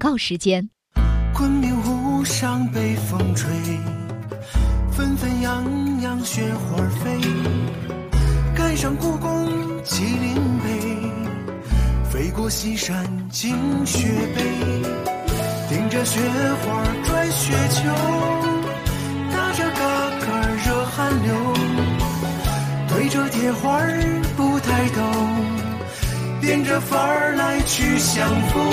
告时间。 昆明湖上北风吹，纷纷扬扬雪花飞，赶上故宫麒麟碑，飞过西山惊雪北，顶着雪花转雪球，打着嘎嘎热汗流，对着铁花不抬头，变着法儿来去相逢。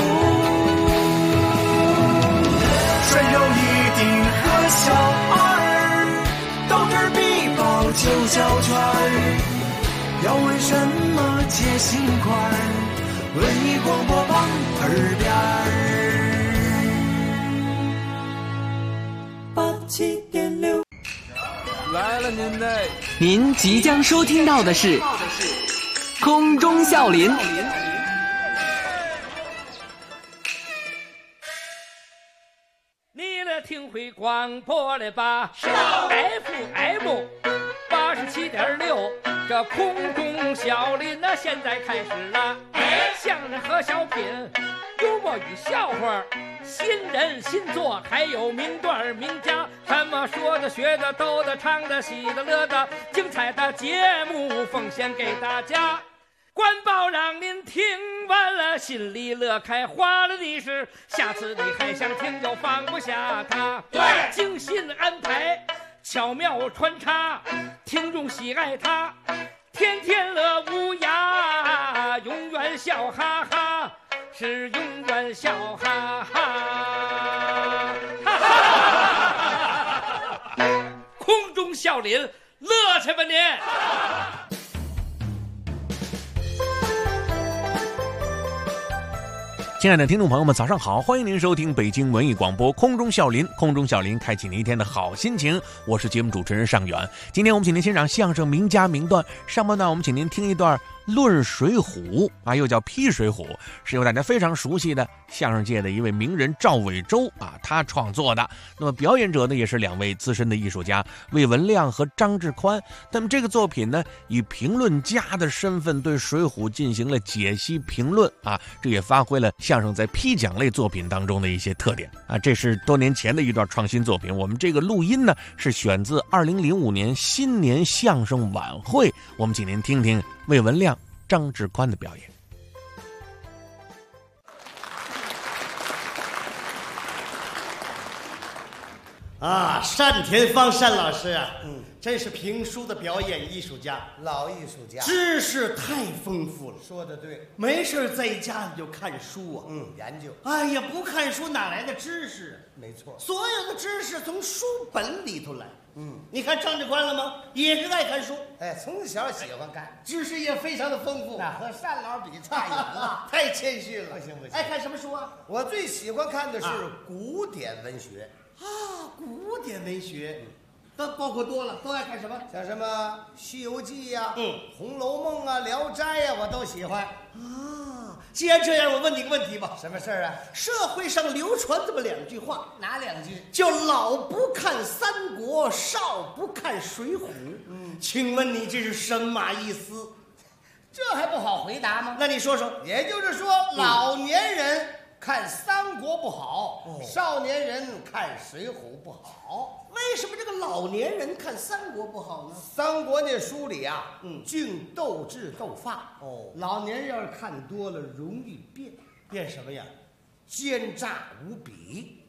山有一定和小二，斗儿必报九角圈儿。要问什么解心宽儿，文艺广播榜耳边儿。87.6。 来了您嘞！ 您即将收听到的是空中笑林。 你来听会广播了吧？是啊 ，FM 87.6，这空中笑林呢，现在开始了。相声和小品，幽默与笑话，新人新作，还有名段名家，什么说的、学的、逗的、唱的、喜的、乐的，精彩的节目奉献给大家。官报让您听完了，心里乐开花了的是，下次你还想听就放不下它。对，精心安排，巧妙穿插，听众喜爱它，天天乐无涯，永远笑哈哈，是永远笑哈哈。哈哈，空中笑林，乐去吧您！ 亲爱的听众朋友们，早上好！欢迎您收听北京文艺广播空中笑林，空中笑林开启您一天的好心情。我是节目主持人尚远。今天我们请您欣赏相声名家名段，上半段我们请您听一段论水浒啊，又叫批水浒，是由大家非常熟悉的相声界的一位名人赵伟洲啊，他创作的。那么表演者呢，也是两位资深的艺术家魏文亮和张志宽。那么这个作品呢，以评论家的身份对水浒进行了解析评论啊，这也发挥了相声在批讲类作品当中的一些特点啊。这是多年前的一段创新作品。我们这个录音呢，是选自2005年新年相声晚会，我们请您听听魏文亮、张志宽的表演。 啊，单田芳单老师啊，真是评书的表演艺术家， 老艺术家， 知识太丰富了。 说得对， 没事在家里就看书啊， 研究。 哎呀，不看书哪来的知识啊？ 没错， 所有的知识从书本里头来。你看张志宽了吗？也是爱看书， 哎，从小喜欢看， 知识也非常的丰富。 那和单老比差远了， 太谦虚了。 不行不行， 爱看什么书啊？ 我最喜欢看的是古典文学啊，古典文学，都包括多了，都爱看什么？ 像什么《西游记》呀、红楼梦》啊、《聊斋》呀，我都喜欢。 啊，既然这样，我问你个问题吧。 什么事儿啊？ 社会上流传这么两句话， 哪两句？ 叫老不看三国，少不看水浒。请问你这是什么意思？ 这还不好回答吗？ 那你说说。 也就是说，老年人看三国不好，少年人看水浒不好。 为什么这个老年人看三国不好呢？ 三国那书里啊，净斗智斗法。 老年人要是看多了，容易变。变什么呀？奸诈无比。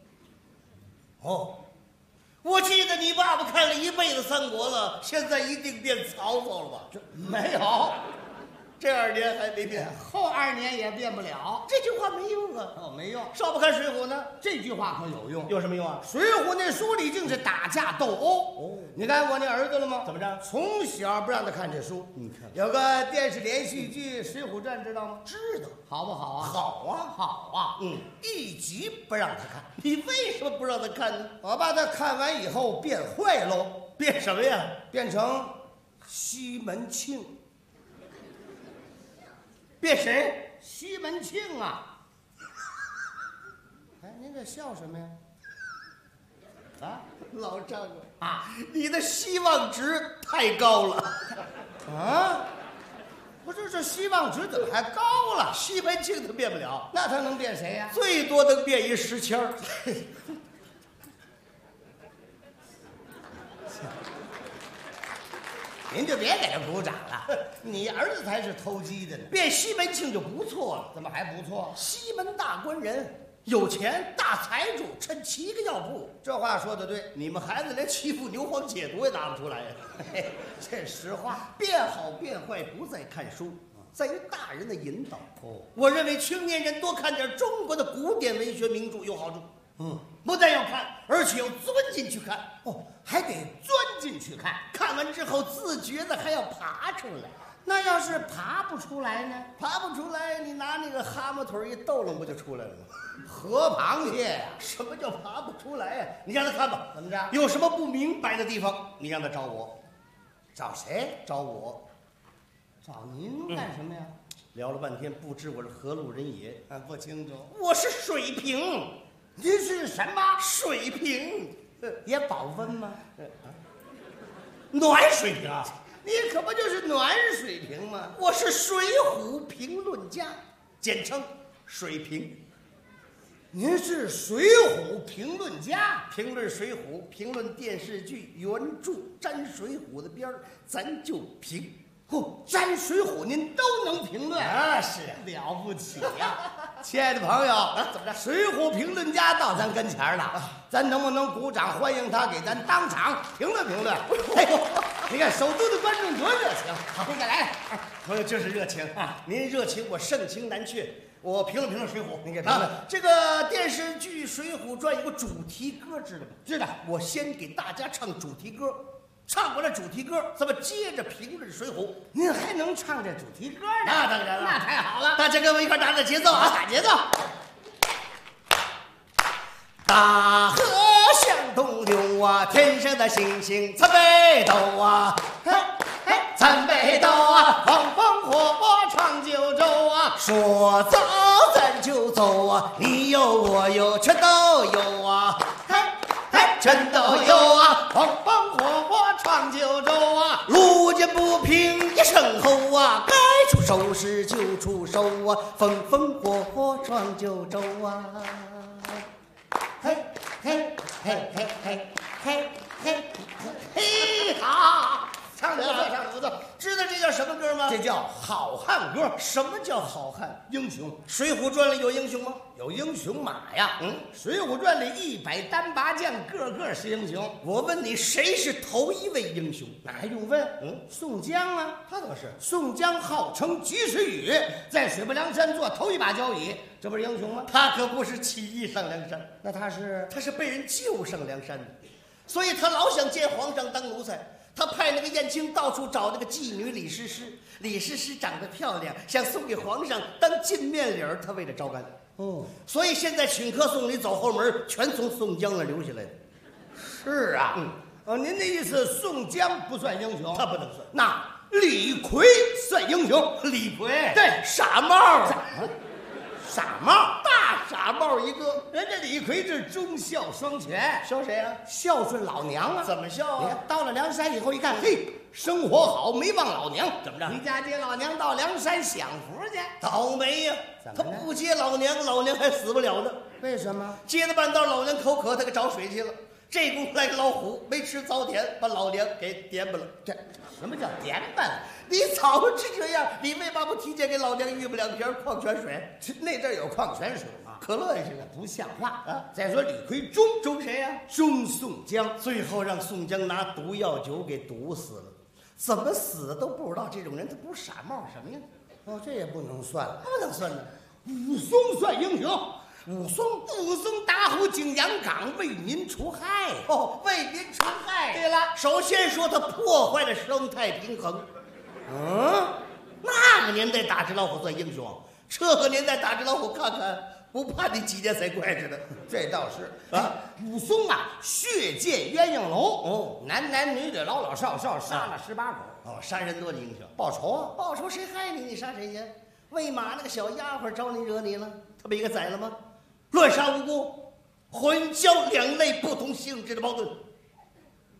我记得你爸爸看了一辈子三国了，现在一定变曹操了吧？ 没有， 这2年还没变， 后2年也变不了。 这句话没用啊！ 没用。 少不看水浒呢？ 这句话可有用。 有什么用啊？ 水浒那书里净是打架斗殴。你看我那儿子了吗？ 怎么着？ 从小不让他看这书。 你看， 有个电视连续剧《水浒传》，知道吗？ 知道。 好不好啊？ 好啊， 好啊。 一集不让他看。 你为什么不让他看呢？ 我把他看完以后变坏喽。 变什么呀？ 变成西门庆。 变谁？西门庆啊！ 哎，您这笑什么呀？ 老丈人啊，你的希望值太高了。 不是这希望值怎么还高了？ 西门庆他变不了， 那他能变谁呀？ 最多能变一石谦儿。 您就别给他鼓掌了，你儿子才是偷鸡的呢。 变西门庆就不错了。 怎么还不错？ 西门大官人，有钱大财主，趁7个药铺。 这话说的对， 你们孩子连欺负牛黄解毒也拿不出来呀！ 这实话。 变好变坏不在看书，在于大人的引导。 哦， 我认为青年人多看点中国的古典文学名著有好处。不但要看，而且要钻进去看。 哦，还得钻进去看， 看完之后自觉的还要爬出来。 那要是爬不出来呢？ 爬不出来，你拿那个蛤蟆腿一逗楞，不就出来了吗？ 河螃蟹呀？ 什么叫爬不出来呀？你让他看吧。 怎么着？ 有什么不明白的地方，你让他找我。 找谁？ 找我。 找您干什么呀？ 聊了半天，不知我是何路人也。 不清楚。 我是水瓶。 您是什么？ 水瓶。 也保温吗？ 暖水瓶啊！ 你可不就是暖水瓶吗？ 我是水浒评论家，简称水瓶。 您是水浒评论家， 评论水浒，评论电视剧原著，沾水浒的边儿，咱就评。 沾水浒您都能评论啊？是了不起呀！亲爱的朋友， 怎么着？ 水浒评论家到咱跟前了，咱能不能鼓掌欢迎他，给咱当场评论评论？你看首都的观众多热情！好，您再来。 朋友就是热情啊！您热情，我盛情难却。我评论评论水浒， 您给评论。 这个电视剧《水浒传》有个主题歌，知道吗？ 知道。 我先给大家唱主题歌。唱过了主题歌，咱们接着评论水浒。 您还能唱这主题歌呢？ 那当然了， 那太好了！ 大家跟我一块打打节奏啊， 打节奏。 大河向东流啊，天上的星星参北斗啊，参北斗啊，风风火火闯九州啊，说走咱就走啊，你有我有全都有啊，全都有啊，风风火火闯九州啊，路见不平一声吼啊，该出手时就出手啊，风风火火闯九州啊，嘿嘿嘿嘿嘿嘿嘿嘿，好，唱得不错，唱得不错。知道这叫什么歌吗？ 这叫好汉歌。 什么叫好汉？ 英雄。 《水浒传》里有英雄吗？ 有英雄马呀。《水浒传》里100单拔将，个个是英雄。 我问你，谁是头一位英雄？ 那还用问？宋江啊， 他怎么是？ 宋江号称及时雨，在水泊梁山做头一把交椅，这不是英雄吗？ 他可不是起义上梁山， 那他是被人救上梁山的，所以他老想见皇上当奴才。他派那个燕青到处找那个妓女李师师，李师师长得漂亮，想送给皇上当金面礼儿，他为了招干。所以现在请客送礼走后门，全从宋江那留下来的。 是啊，您的意思宋江不算英雄？ 他不能算。 那李逵算英雄？ 李逵对， 傻帽， 傻帽， 大傻帽一个。 人家李逵是忠孝双全， 孝谁啊？ 孝顺老娘啊！ 怎么孝啊？ 你看到了梁山以后一看，嘿，生活好，没忘老娘。 怎么着？ 回家接老娘到梁山享福去。 倒霉呀！他不接老娘，老娘还死不了呢。 为什么？ 接了半道，老娘口渴，他给找水去了。这功夫来个老虎，没吃早点，把老娘给点巴了。 这什么叫点巴了？ 你早知这样，你为嘛不提前给老娘预备2瓶矿泉水？ 那阵有矿泉水吗？ 可乐也行啊， 不像话啊！再说李逵忠谁呀？ 忠宋江， 最后让宋江拿毒药酒给毒死了。怎么死的都不知道，这种人他不是傻帽什么呀？ 这也不能算了， 不能算呢。 武松算英雄。武松打虎景阳冈，为民除害。 为民除害。 对了， 首先说他破坏了生态平衡。那个年代打只老虎算英雄，这个年代打只老虎看看，不怕你几年才怪似的。 这倒是啊，武松啊，血溅鸳鸯楼，男男女女老老少少杀了18口。 杀人多的英雄， 报仇啊！ 报仇谁害你？你杀谁去？喂马那个小丫鬟招你惹你了，他被一个宰了吗？乱杀无辜，混淆2类不同性质的矛盾。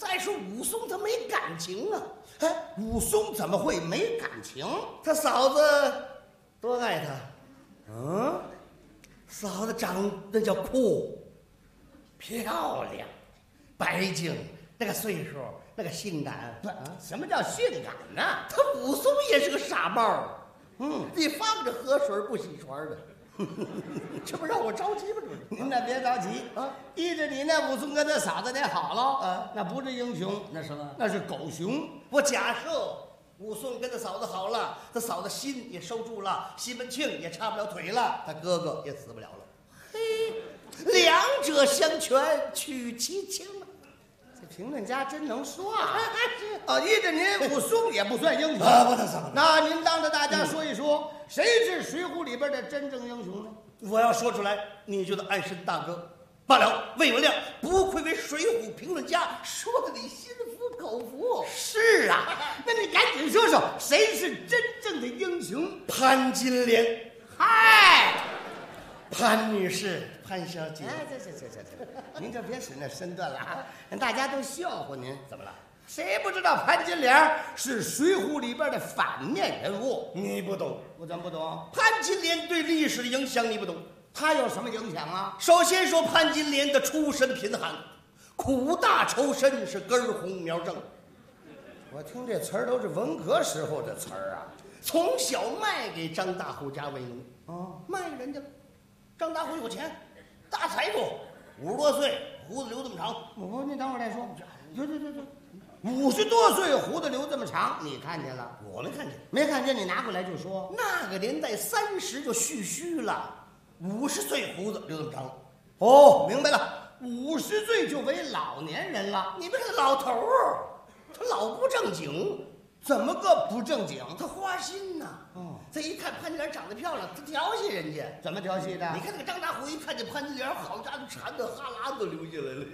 再说武松他没感情啊。哎，武松怎么会没感情？他嫂子多爱他。嗯，嫂子长得叫酷，漂亮，白净，那个岁数，那个性感。什么叫性感呢？他武松也是个傻帽。你放着河水不洗船的。这不让我着急吗？您那别着急啊！依着你那武松跟他嫂子得好了啊，那不是英雄，那什么？那是狗熊。我假设武松跟他嫂子好了，他嫂子心也收住了，西门庆也插不了腿了，他哥哥也死不了了。嘿，两者相权取其轻啊！这评论家真能说啊！依着您武松也不算英雄啊，那您当着大家说一说。谁是《水浒》里边的真正英雄呢？我要说出来，你就得暗伸大哥。罢了，魏文亮不愧为《水浒》评论家，说的你心服口服。是啊，那你赶紧说说，谁是真正的英雄？潘金莲。嗨，潘女士，潘小姐。哎，这，您就别使那身段了啊，让大家都笑话您。怎么了？谁不知道潘金莲是《水浒》里边的反面人物？你不懂，我怎么不懂？潘金莲对历史的影响你不懂，她有什么影响啊？首先说潘金莲的出身贫寒，苦大仇深，是根红苗正。我听这词儿都是文革时候的词儿啊。从小卖给张大户家为奴，卖人家了。张大户有钱，大财主，50多岁，胡子留这么长。你等会儿再说。对。50多岁胡子留这么长，你看见了？我没看见，没看见你拿过来就说。那个年代30就蓄须了，50岁胡子留这么长。哦，明白了，50岁就为老年人了。你们这老头儿，他老不正经，怎么个不正经？他花心呐。这一看潘金莲长得漂亮，他调戏人家。怎么调戏的？你看那个张大虎一看见潘金莲，好家伙，馋的哈喇子流下来了。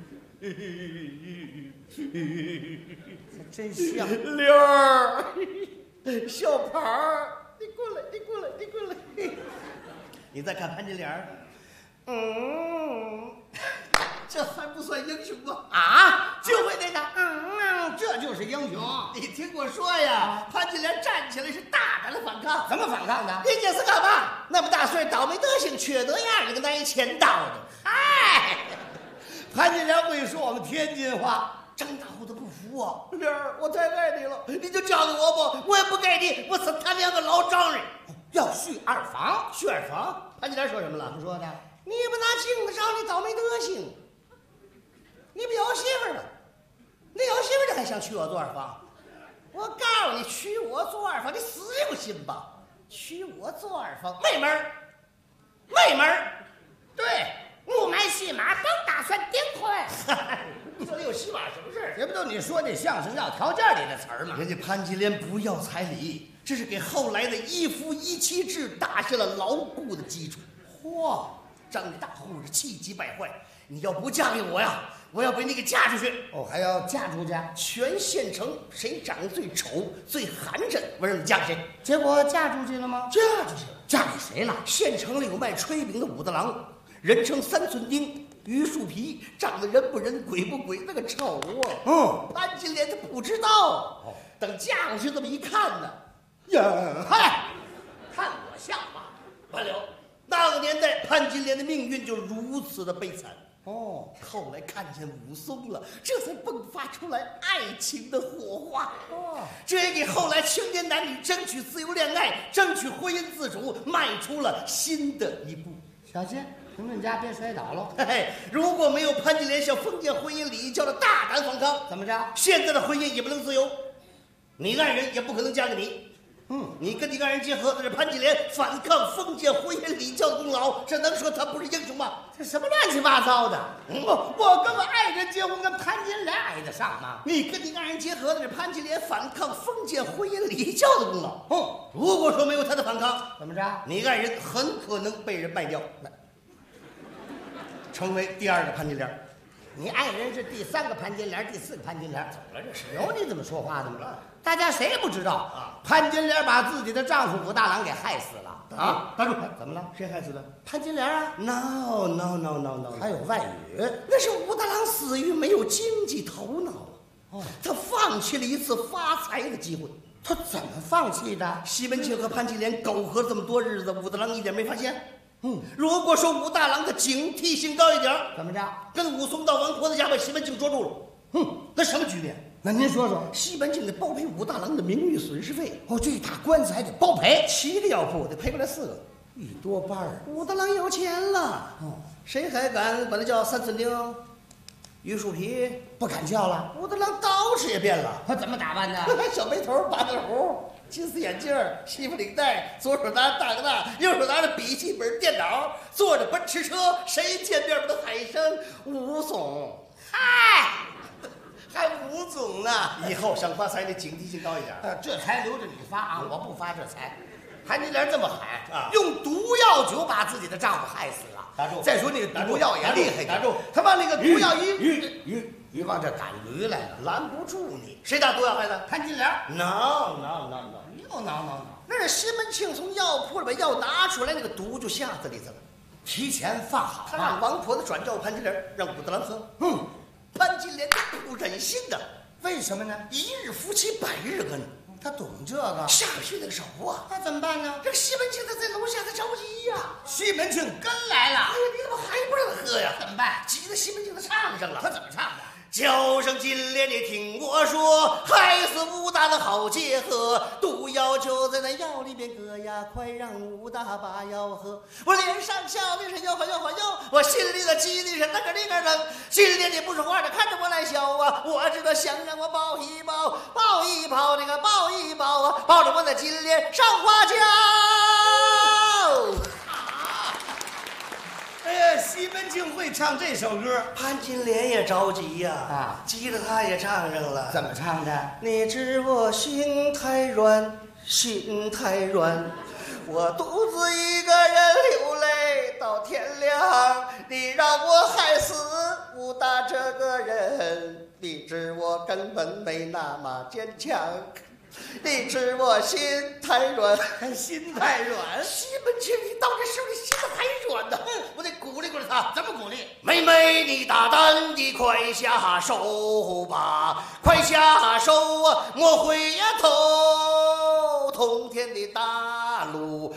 真像溜儿，小盘儿，你过来，你再看潘金莲，这还不算英雄吗？啊，就会那个，这就是英雄。你听我说呀，潘金莲站起来是大胆的反抗。怎么反抗的？人家是干嘛？那么大岁倒霉德行，缺德样，那个拿一钱刀的。哎，潘金莲会说我们天津话。张大户他不服啊！莲儿，我太爱你了，你就交给我吧，我也不给你，我是他两个老丈人，要续二房。续二房？潘金莲说什么了？怎么说的？你不拿镜子照你倒霉德行，你不有媳妇了？你有媳妇你还想娶我做二房？我告诉你，娶我做二房，你死有心吧？娶我做二房，没门儿，没门儿，对。不买戏码，甭打算订婚。你说你有戏码什么事？这不都你说那相声要条件里的词儿吗？人家潘金莲不要彩礼，这是给后来的一夫一妻制打下了牢固的基础。嚯，张大户是气急败坏，你要不嫁给我呀，我要把你给嫁出去。哦，还要嫁出去？全县城谁长得最丑、最寒碜，我让你嫁给谁。结果嫁出去了吗？嫁出去了。嫁给谁了？县城里有卖炊饼的武大郎。人称3寸丁，榆树皮，长得人不人鬼不鬼，那个丑啊！潘金莲她不知道，等嫁过去这么一看呢，呀，嗨，看我像话！完了，那个年代潘金莲的命运就如此的悲惨。后来看见武松了，这才迸发出来爱情的火花。这也给后来青年男女争取自由恋爱、争取婚姻自主迈出了新的一步。小心！评论家别摔倒了。嘿，如果没有潘金莲向封建婚姻礼教的大胆反抗，怎么着？现在的婚姻也不能自由，你爱人也不可能嫁给你。你跟你爱人结合，那是潘金莲反抗封建婚姻礼教的功劳，这能说他不是英雄吗？这什么乱七八糟的？我跟我爱人结婚，跟潘金莲挨得上吗？你跟你爱人结合，那是潘金莲反抗封建婚姻礼教的功劳。如果说没有他的反抗，怎么着？你爱人很可能被人卖掉。成为第2个潘金莲，你爱人是第3个潘金莲，第4个潘金莲，怎么了？这是有你怎么说话的吗？大家谁不知道潘金莲把自己的丈夫武大郎给害死了？ 啊！ 打住！ 怎么了？谁害死的？ 潘金莲啊 ？No， 还有外语， 那是武大郎死于没有经济头脑啊！他放弃了一次发财的机会。 他怎么放弃的？ 西门庆和潘金莲苟合这么多日子，武大郎一点没发现。如果说武大郎的警惕性高一点， 怎么着？ 跟武松到王婆子家把西门庆捉住了，那什么局面？ 那您说说， 西门庆得包赔武大郎的名誉损失费。 这打官司还得包赔 7个药铺得赔过来4个， 一多半儿。 武大郎有钱了，谁还敢把他叫三寸钉、玉树皮？ 不敢叫了。 武大郎捯饬也变了， 他怎么打扮的？ 小背头、八字胡、金丝眼镜、西服领带，左手拿着大哥大，右手拿着笔记本电脑，坐着奔驰车，谁见面不都喊一声吴总？嗨，还吴总呢！以后想发财得警惕性高一点。 这财留着你发啊，我不发这财。潘金莲这么喊啊， 用毒药酒把自己的丈夫害死了。 打住！ 再说那个毒药也厉害， 打住！ 他把那个毒药鱼往这赶驴来了， 拦不住你。谁打毒药害的？ 潘金莲。 No， 又挠。 那是西门庆从药铺里把药拿出来，那个毒就下子里头了， 提前放好他让王婆子转召潘金莲，让武大郎喝。潘金莲不忍心的， 为什么呢？ 一日夫妻百日恩， 他懂这个， 下不去那个手啊。 那怎么办呢？ 这个西门庆他在楼下，他着急呀。 西门庆跟来了， 哎呀，你怎么还不让他喝呀？ 怎么办？ 急得西门庆他唱上了。 他怎么唱的？ 叫声金莲，你听我说，害死武大的好结合，毒药就在那药里边搁呀，快让武大把药喝。我脸上笑的是哟，我心里的急的是那个愣。金莲你不说话的看着我来笑啊，我知道想让我抱一抱那个抱一抱啊，抱着我的金莲上花轿。 哎呀，西门庆会唱这首歌， 潘金莲也着急呀，急得他也唱上了。 怎么唱的？ 你知我心太软，我独自一个人流泪到天亮。你让我害死武大这个人，你知我根本没那么坚强。你知我心太软， 心太软。 西门庆，你到这时候你心还软呢，我得鼓励他。 怎么鼓励？ 妹妹，你大胆地快下手吧，快下手啊，莫回呀头。通天的大路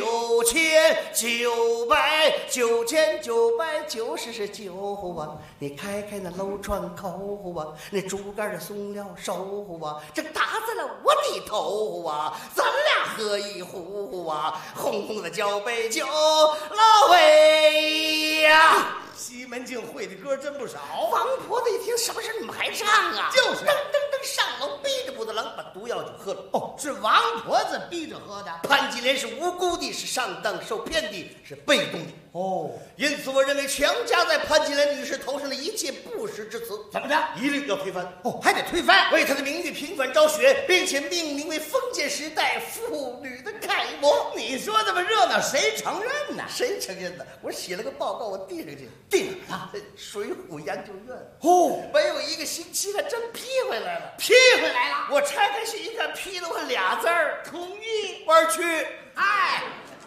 9990啊，你开那楼窗口啊，那竹竿松了手啊，这打在了我的头啊，咱俩喝一壶啊，红红的交杯酒，老魏呀。 西门庆会的歌真不少。 王婆子一听，什么事你们还唱啊？ 就是噔上楼，逼着武大郎把毒药就喝了。 是王婆子逼着喝的。 潘金莲是无辜的，是上当受骗的，是被动的。因此我认为强加在潘金莲女士头上的一切不实之词， 怎么着？ 一律要推翻。 还得推翻， 为她的名誉平反昭雪，并且命名为封建时代妇女的楷模。 你说这么热闹，谁承认呢？ 谁承认呢？我写了个报告，我递上去。 递哪了？ 水浒研究院。 没有1个星期，还真批回来了。 批回来了。 我拆开信一看，批了我2字儿：同意。玩去。 哎。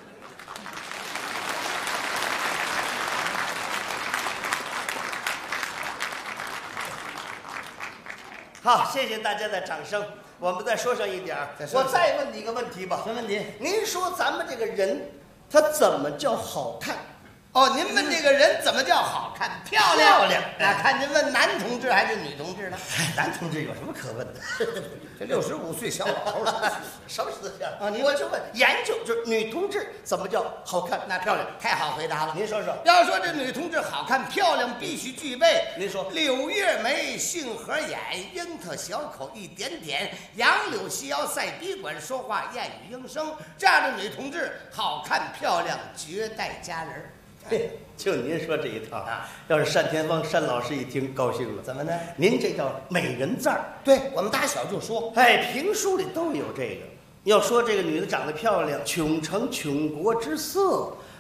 好，谢谢大家的掌声。我们再说上一点儿，我再问你一个问题吧。 什么问题？ 您说咱们这个人，他怎么叫好看？ 您问这个人怎么叫好看？漂亮。看您问男同志还是女同志呢？ 男同志有什么可问的？ 这65岁小老头了， 什么思想啊？我就问研究，就是女同志怎么叫好看？ 那漂亮，太好回答了。 您说说， 要说这女同志好看漂亮，必须具备。 您说， 柳叶眉，杏核眼，樱桃小口一点点，杨柳细腰赛笔管，说话燕语应声。这样的女同志好看漂亮，绝代佳人。 就您说这一套啊，要是单田芳单老师一听高兴了。 怎么呢？ 您这叫美人赞儿。 对，我们打小就说， 评书里都有这个。要说这个女的长得漂亮，穷成穷国之色，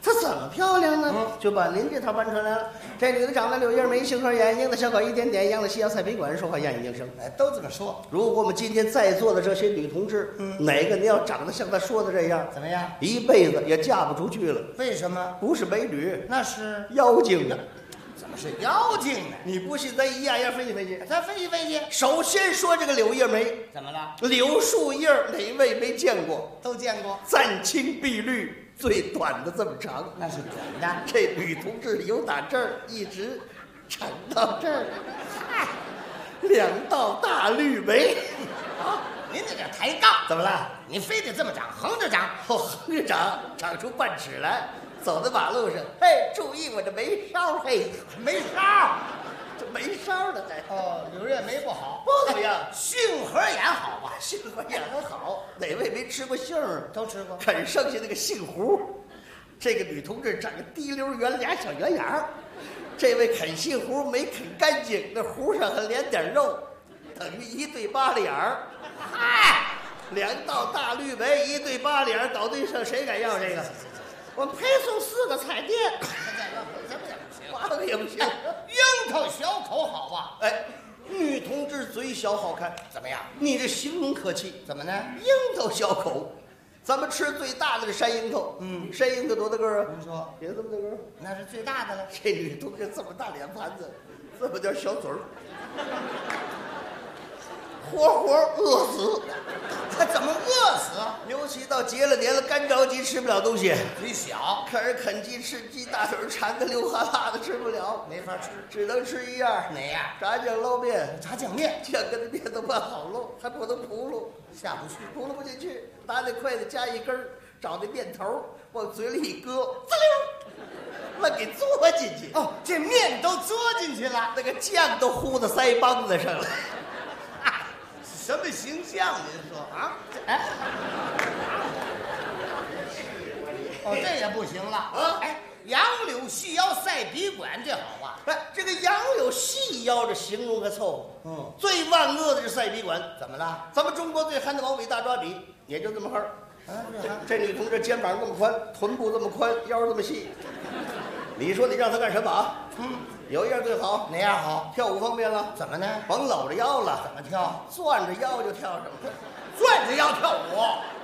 她怎么漂亮呢？就把您这套搬出来了。这女的长得柳叶眉，杏核眼，樱的小口一点点，样的西洋菜宾馆，说话艳语应声。 哎，都这么说。 如果我们今天在座的这些女同志，哪个您要长得像她说的这样， 怎么样？ 一辈子也嫁不出去了。 为什么？ 不是美女， 那是妖精啊！ 怎么是妖精呢？ 你不信，咱一样样分析分析。 咱分析分析。 首先说这个柳叶眉， 怎么了？ 柳树叶哪位没见过？ 都见过。 湛青碧绿，最短的这么长， 那是短的。 这女同志由打这儿一直长到这儿，两道大绿眉。 啊，您这叫抬杠。 怎么了？ 你非得这么长，横着长。 哦，横着长，长出半尺来。走在马路上，嘿，注意我这眉梢，嘿， 眉梢， 这眉梢的还哦，柳叶眉不好， 不怎么样。 杏核眼好吧？ 杏核眼还好，哪位没吃过杏儿？ 都吃过。 啃剩下那个杏核，这个女同志长个滴溜圆俩小圆眼儿，这位啃杏核没啃干净，那核上还连点肉，等于一对八脸儿。嗨，两道大绿眉，一对八脸儿，搞对象，谁敢要这个？我配送4个彩电， 怎么行 8个也不行。 樱桃小口好吧？ 哎，女同志嘴小好看， 怎么样？ 你这形容客气。 怎么呢？ 樱桃小口，咱们吃最大的是山樱桃。山樱桃多大个儿啊？ 您说也这么大个儿？ 那是最大的了。 这女同志这么大脸盘子，这么点小嘴儿，活活饿死。 他怎么饿死？ 尤其到结了年了，干着急吃不了东西， 嘴小， 看人啃鸡吃鸡，大腿馋得流哈喇的吃不了， 没法吃。 只能吃一样， 哪样？ 炸酱捞面。 炸酱面， 酱跟那面都拌好喽，还不能扑噜， 下不去。 扑噜不进去，拿那筷子夹一根儿，找那面头往嘴里一搁，滋溜，愣给嘬进去。 哦，这面都嘬进去了， 那个酱都糊到腮帮子上了。 什么形象？您说啊？哎，哦，这也不行了啊！哎，杨柳细腰赛笔管，这好吧？ 哎，这个杨柳细腰这形容还凑合。最万恶的是赛笔管。 怎么了？ 咱们中国最憨的毛笔大抓笔也就这么憨儿。 这这女同志肩膀这么宽，臀部这么宽，腰这么细。你说你让她干什么啊？有一样最好， 哪样好？ 跳舞方面了。 怎么呢？ 甭搂着腰了， 怎么跳？ 攥着腰就跳上了。 攥着腰跳舞。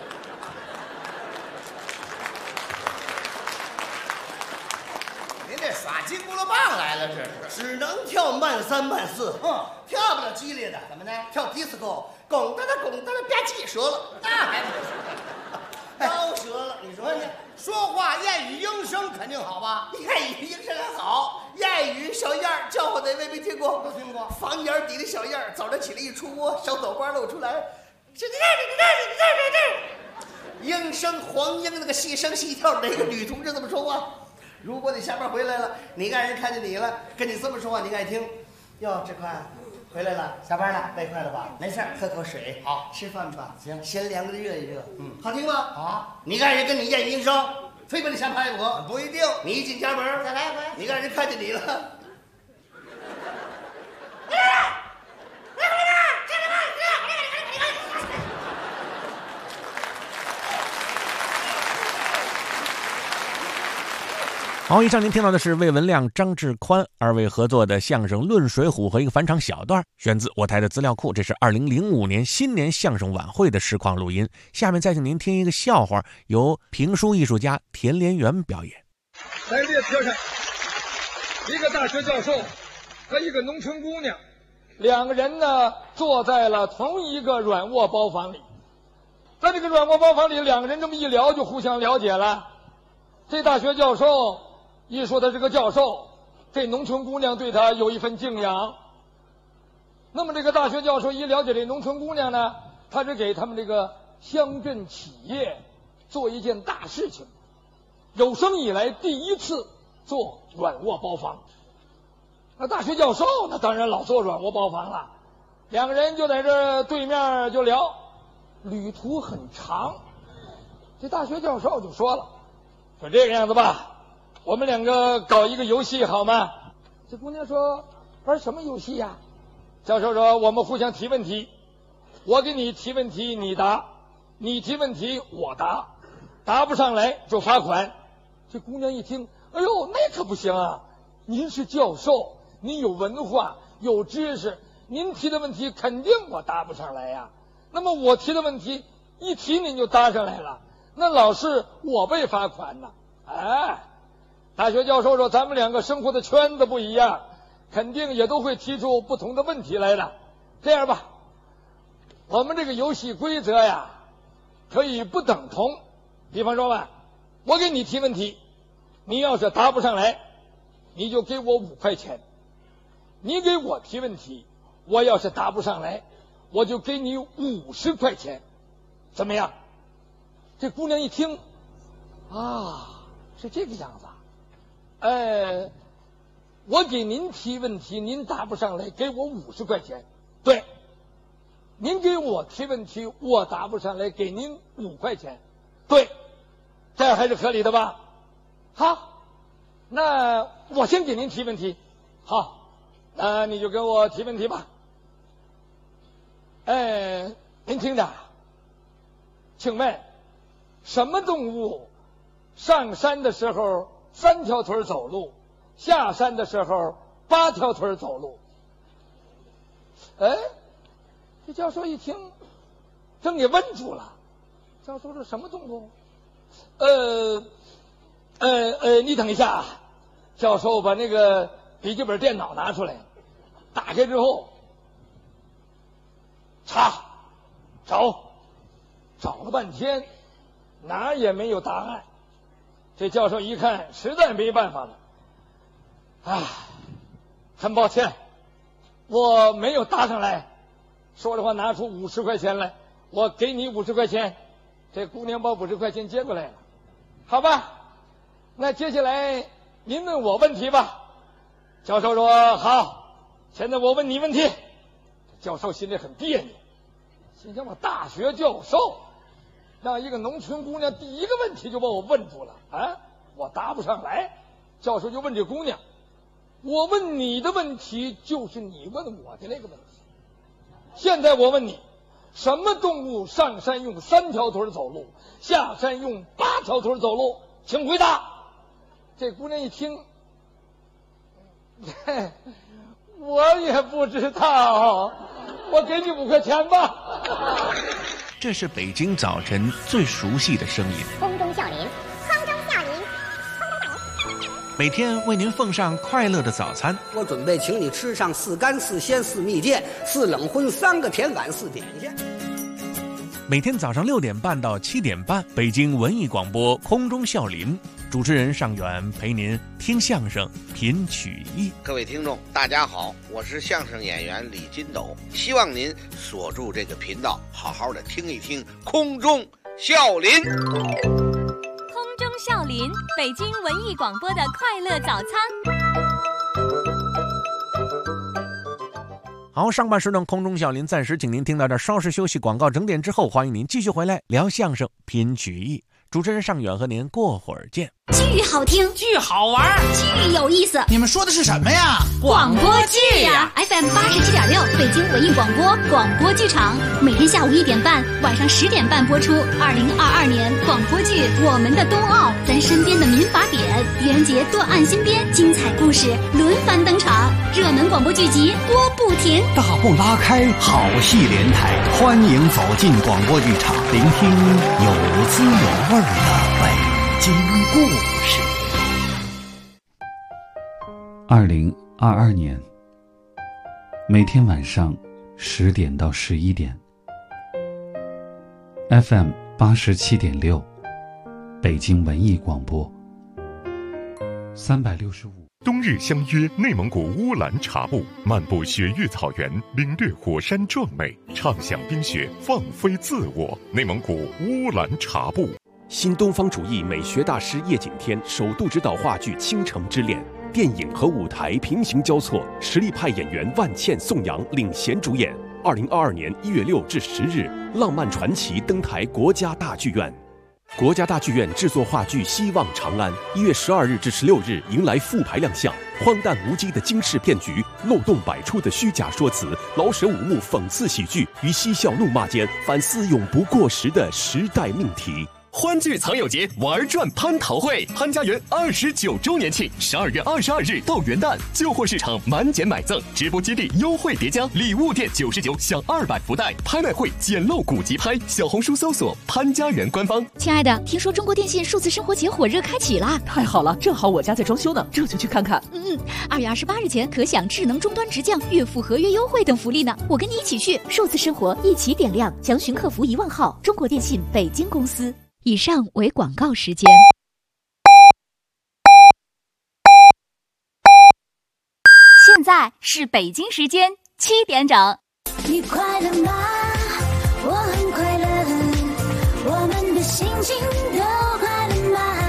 您这耍金箍棒来了，这是？ 只能跳慢3慢4，跳不了激烈的。 怎么呢？ 跳迪斯科，拱哒哒拱哒哒，吧唧折了， 那还不是？ 腰折了。你说呢？ 说话谚语应声肯定好吧？ 谚语应声还好，谚语小样儿叫唤哪位没听过？ 都听过。 房檐底的小样儿，早上起来一出窝，小脑瓜露出来，这应声黄莺那个细声细跳，哪个女同志这么说话？如果你下班回来了，你爱人看见你了，跟你这么说话，你爱听？哟，志宽，回来了， 下班了， 累坏了吧？ 没事儿， 喝口水。 好， 吃饭吧。 行， 先凉着热一热。好听吗？ 好。 你爱人跟你谚语应声，非把你下拍我？ 不一定。 你一进家门， 再来一回。 你爱人看见你了。 好，以上您听到的是魏文亮、张志宽二位合作的相声《论水浒》和一个返场小段，选自我台的资料库。这是2005年新年相声晚会的实况录音。下面再请您听一个笑话，由评书艺术家田连元表演。 在列车上，一个大学教授和一个农村姑娘，两个人呢坐在了同一个软卧包房里。在这个软卧包房里，两个人这么一聊就互相了解了。这大学教授一说他是个教授，这农村姑娘对他有一份敬仰。那么这个大学教授一了解这农村姑娘呢，他是给他们这个乡镇企业做一件大事情，有生以来第一次做软卧包房。那大学教授那当然老做软卧包房了，两个人就在这对面就聊，旅途很长。这大学教授就说了，说这个样子吧，我们两个搞一个游戏好吗？这姑娘说，玩什么游戏呀？教授说，我们互相提问题，我给你提问题你答，你提问题我答，答不上来就罚款， 这姑娘一听，哎呦，那可不行啊！您是教授，您有文化，有知识，您提的问题肯定我答不上来呀。那么我提的问题一提您就答上来了，那老师我被罚款呢。哎，大学教授说咱们两个生活的圈子不一样，肯定也都会提出不同的问题来的。这样吧，我们这个游戏规则呀，可以不等同。比方说吧，我给你提问题，你要是答不上来，你就给我5块钱；你给我提问题，我要是答不上来，我就给你50块钱。怎么样？这姑娘一听，啊，是这个样子啊。我给您提问题，您答不上来，给我50块钱。对，您给我提问题，我答不上来，给您5块钱。对，这样还是合理的吧？好，那我先给您提问题。好，那你就给我提问题吧。您听着，请问什么动物上山的时候3条腿走路，下山的时候8条腿走路？这教授一听，正给问住了。教授这什么动物？你等一下啊。教授把那个笔记本电脑拿出来，打开之后，找了半天，哪儿也没有答案。这教授一看，实在没办法了。很抱歉，我没有答上来。说着话，拿出50块钱来，我给你50块钱。这姑娘把50块钱接过来了。好吧，那接下来您问我问题吧。教授说好，现在我问你问题。教授心里很别扭，心想我大学教授让一个农村姑娘第一个问题就把我问住了啊，我答不上来。教授就问这姑娘，我问你的问题就是你问我的那个问题。现在我问你，什么动物上山用3条腿走路，下山用8条腿走路？请回答。这姑娘一听，我也不知道，我给你5块钱吧。 这是北京早晨最熟悉的声音， 空中笑林，空中笑林， 每天为您奉上快乐的早餐。 我准备请你吃上4干4鲜4蜜饯4冷荤3个甜碗4点心。 每天早上6点半到7点半，北京文艺广播空中笑林，主持人尚远陪您听相声品曲艺。 各位听众大家好，我是相声演员李金斗，希望您锁住这个频道，好好的听一听空中笑林。 空中笑林，北京文艺广播的快乐早餐。 好，上半时段空中笑林暂时请您听到这，稍事休息，广告整点之后，欢迎您继续回来聊相声品曲艺。主持人尚远和您过会儿见。 剧好听， 剧好玩， 剧有意思。 你们说的是什么呀？ 广播剧呀！FM 87.6，北京文艺广播广播剧场，每天下午1点半，晚上10点半播出。2022年广播剧《我们的冬奥》，咱身边的民法典，狄仁杰断案新编，精彩故事轮番登场，热门广播剧集播不停。 大步拉开，好戏连台，欢迎走进广播剧场，聆听有滋有味的北京故事。2022年，每天晚上10点到11点 ，FM 87.6，北京文艺广播365。 冬日相约内蒙古乌兰察布，漫步雪域草原，领略火山壮美，畅享冰雪，放飞自我。内蒙古乌兰察布。 新东方主义美学大师叶锦添首度执导话剧《倾城之恋》，电影和舞台平行交错，实力派演员万茜、宋阳领衔主演。2022年1月6至10日，浪漫传奇登台国家大剧院。国家大剧院制作话剧《希望长安》，1月12日至16日迎来复排亮相。荒诞无稽的惊世骗局，漏洞百出的虚假说辞，老舍五幕讽刺喜剧于嬉笑怒骂间反思永不过时的时代命题。 欢聚藏友节玩转蟠桃会，潘家园29周年庆，12月22日到元旦，旧货市场满减买赠，直播基地优惠叠加，礼物店99享200福袋，拍卖会捡漏古籍拍，小红书搜索潘家园官方。 亲爱的，听说中国电信数字生活节火热开启啦！ 太好了，正好我家在装修呢，这就去看看。 2月28日前可享智能终端直降、月付合约优惠等福利呢，我跟你一起去。 数字生活一起点亮，详询客服1万号，中国电信北京公司。 以上为广告时间。 现在是北京时间7点整。 你快乐吗？我很快乐，我们的心情都快乐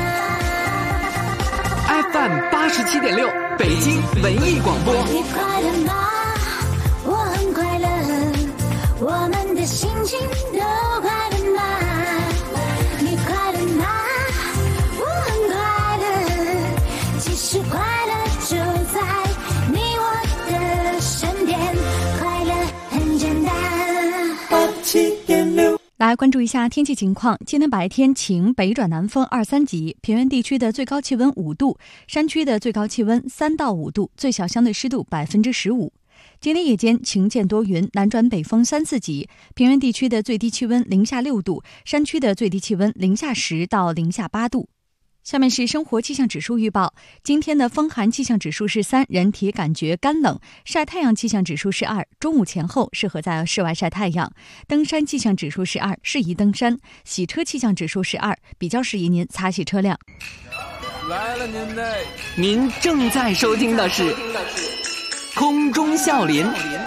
吗 ？FM 87.6，北京文艺广播。 你快乐吗？我很快乐，我们的心情都快乐吗？你快乐吗？我很快乐，其实快乐就在你我的身边，快乐很简单。87.6， 来关注一下天气情况。今天白天晴，北转南风2、3级，平原地区的最高气温5度，山区的最高气温3到5度，最小相对湿度15%。今天夜间晴间多云，南转北风3、4级，平原地区的最低气温零下6度，山区的最低气温零下10到零下8度。下面是生活气象指数预报。今天的风寒气象指数是3，人体感觉干冷；晒太阳气象指数是2，中午前后适合在室外晒太阳；登山气象指数是2，适宜登山；洗车气象指数是2，比较适宜您擦洗车辆。 来了您正在收听的是空中笑林。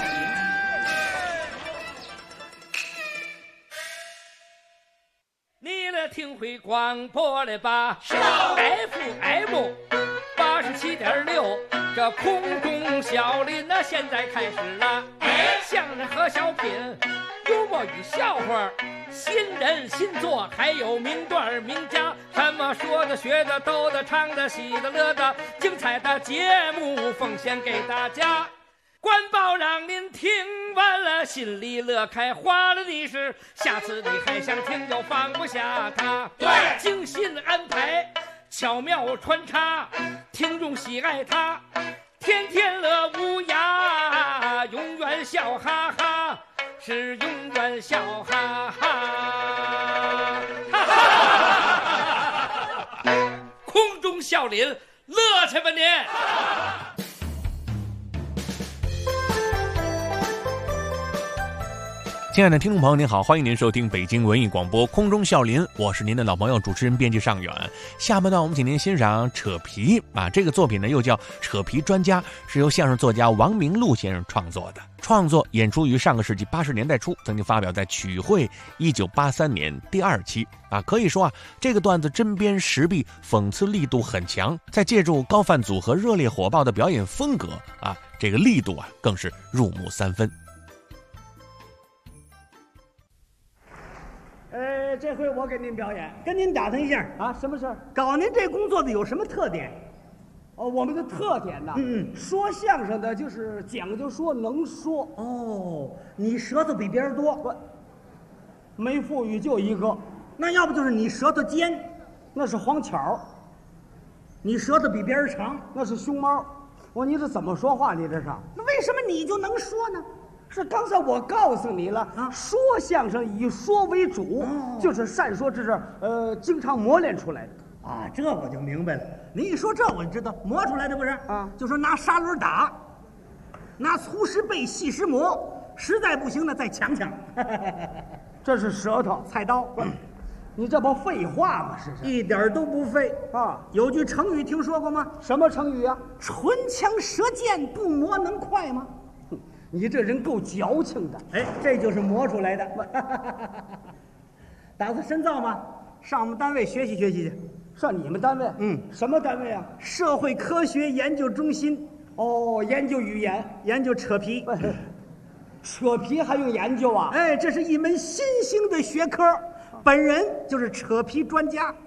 你来听会广播了吧？FM 87.6，这空中笑林那现在开始了。相声和小品，幽默与笑话，新人新作，还有名段名家，什么说的、学的、逗的、唱的、喜的、乐的，精彩的节目奉献给大家。官报让您听完了心里乐开花了，你是下次你还想听就放不下它。对，精心安排，巧妙穿插，听众喜爱它，天天乐无涯，永远笑哈哈，是永远笑哈哈。空中笑林，乐去吧您！ 亲爱的听众朋友您好，欢迎您收听北京文艺广播空中笑林，我是您的老朋友主持人编辑尚远。下半段我们请您欣赏扯皮这个作品呢又叫扯皮专家，是由相声作家王明禄先生创作的。创作演出于上个世纪80年代初，曾经发表在曲汇1983年第2期可以说这个段子针砭时弊，讽刺力度很强，再借助高范组合热烈火爆的表演风格这个力度更是入木3分。 这回我给您表演，跟您打听一下什么事儿？搞您这工作的有什么特点？ 我们的特点呢？说相声的就是讲究说能说。 你舌头比别人多， 没富裕就一个。 那要不就是你舌头尖， 那是黄巧。 你舌头比别人长， 那是熊猫。你这怎么说话？你这是？ 那为什么你就能说呢？ 是刚才我告诉你了，说相声以说为主，就是善说，这是经常磨练出来的。 这我就明白了。你一说这我就知道，磨出来的不是？就说拿砂轮打，拿粗石背细石磨，实在不行呢再抢抢。 这是舌头菜刀。 你这不废话吗？是一点都不废有句成语听说过吗？ 什么成语啊？ 唇枪舌剑，不磨能快吗？ 你这人够矫情的。 这就是磨出来的。打算深造吗？上我们单位学习学习去。 上你们单位？什么单位啊？ 社会科学研究中心。 研究语言， 研究扯皮。 扯皮还用研究啊？ 这是一门新兴的学科，本人就是扯皮专家。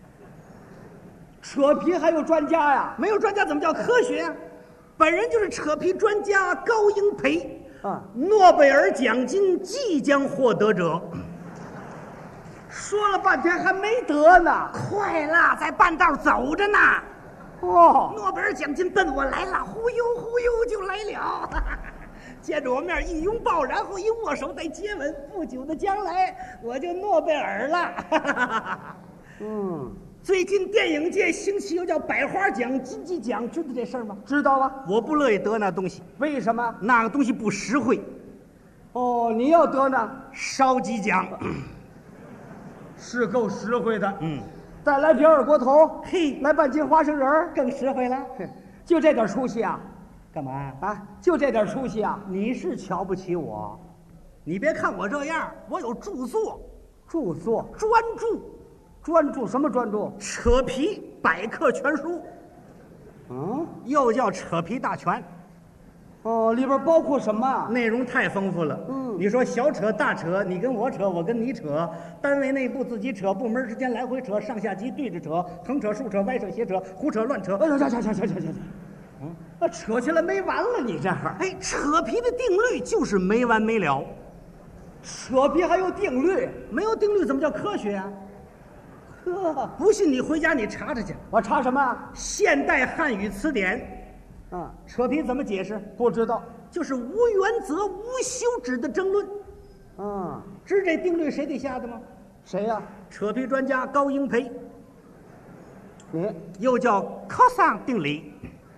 扯皮还有专家呀？ 没有专家怎么叫科学呀？本人就是扯皮专家高英培诺贝尔奖金即将获得者。 说了半天还没得呢。 快了，在半道走着呢。 哦， 诺贝尔奖金奔我来了，忽悠忽悠就来了。见着我面一拥抱，然后一握手，再接吻，不久的将来我就诺贝尔了。最近电影界兴起有叫百花奖、金鸡奖，知道这事儿吗？ 知道啊。 我不乐意得那东西， 为什么？ 那个东西不实惠。 哦，你要得呢？ 烧鸡奖， 是够实惠的。再来瓶二锅头， 嘿， 来半斤花生仁儿， 更实惠了。 就这点出息啊？ 干嘛啊？就这点出息啊？ 你是瞧不起我？你别看我这样，我有著作， 著作专著。 专注什么专注？ 扯皮百科全书，又叫扯皮大全。 哦，里边包括什么啊？ 内容太丰富了。你说小扯大扯，你跟我扯，我跟你扯，单位内部自己扯，部门之间来回扯，上下级对着扯，横扯竖扯歪扯斜扯，胡扯乱扯。 行，那扯起来没完了，你这会儿。 哎，扯皮的定律就是没完没了。 扯皮还有定律？ 没有定律怎么叫科学啊？不信你回家你查查去。 我查什么？ 现代汉语词典。扯皮怎么解释？ 不知道。 就是无原则、无休止的争论。知这定律谁底下的吗？ 谁呀？ 扯皮专家高英培。 你又叫科桑定理。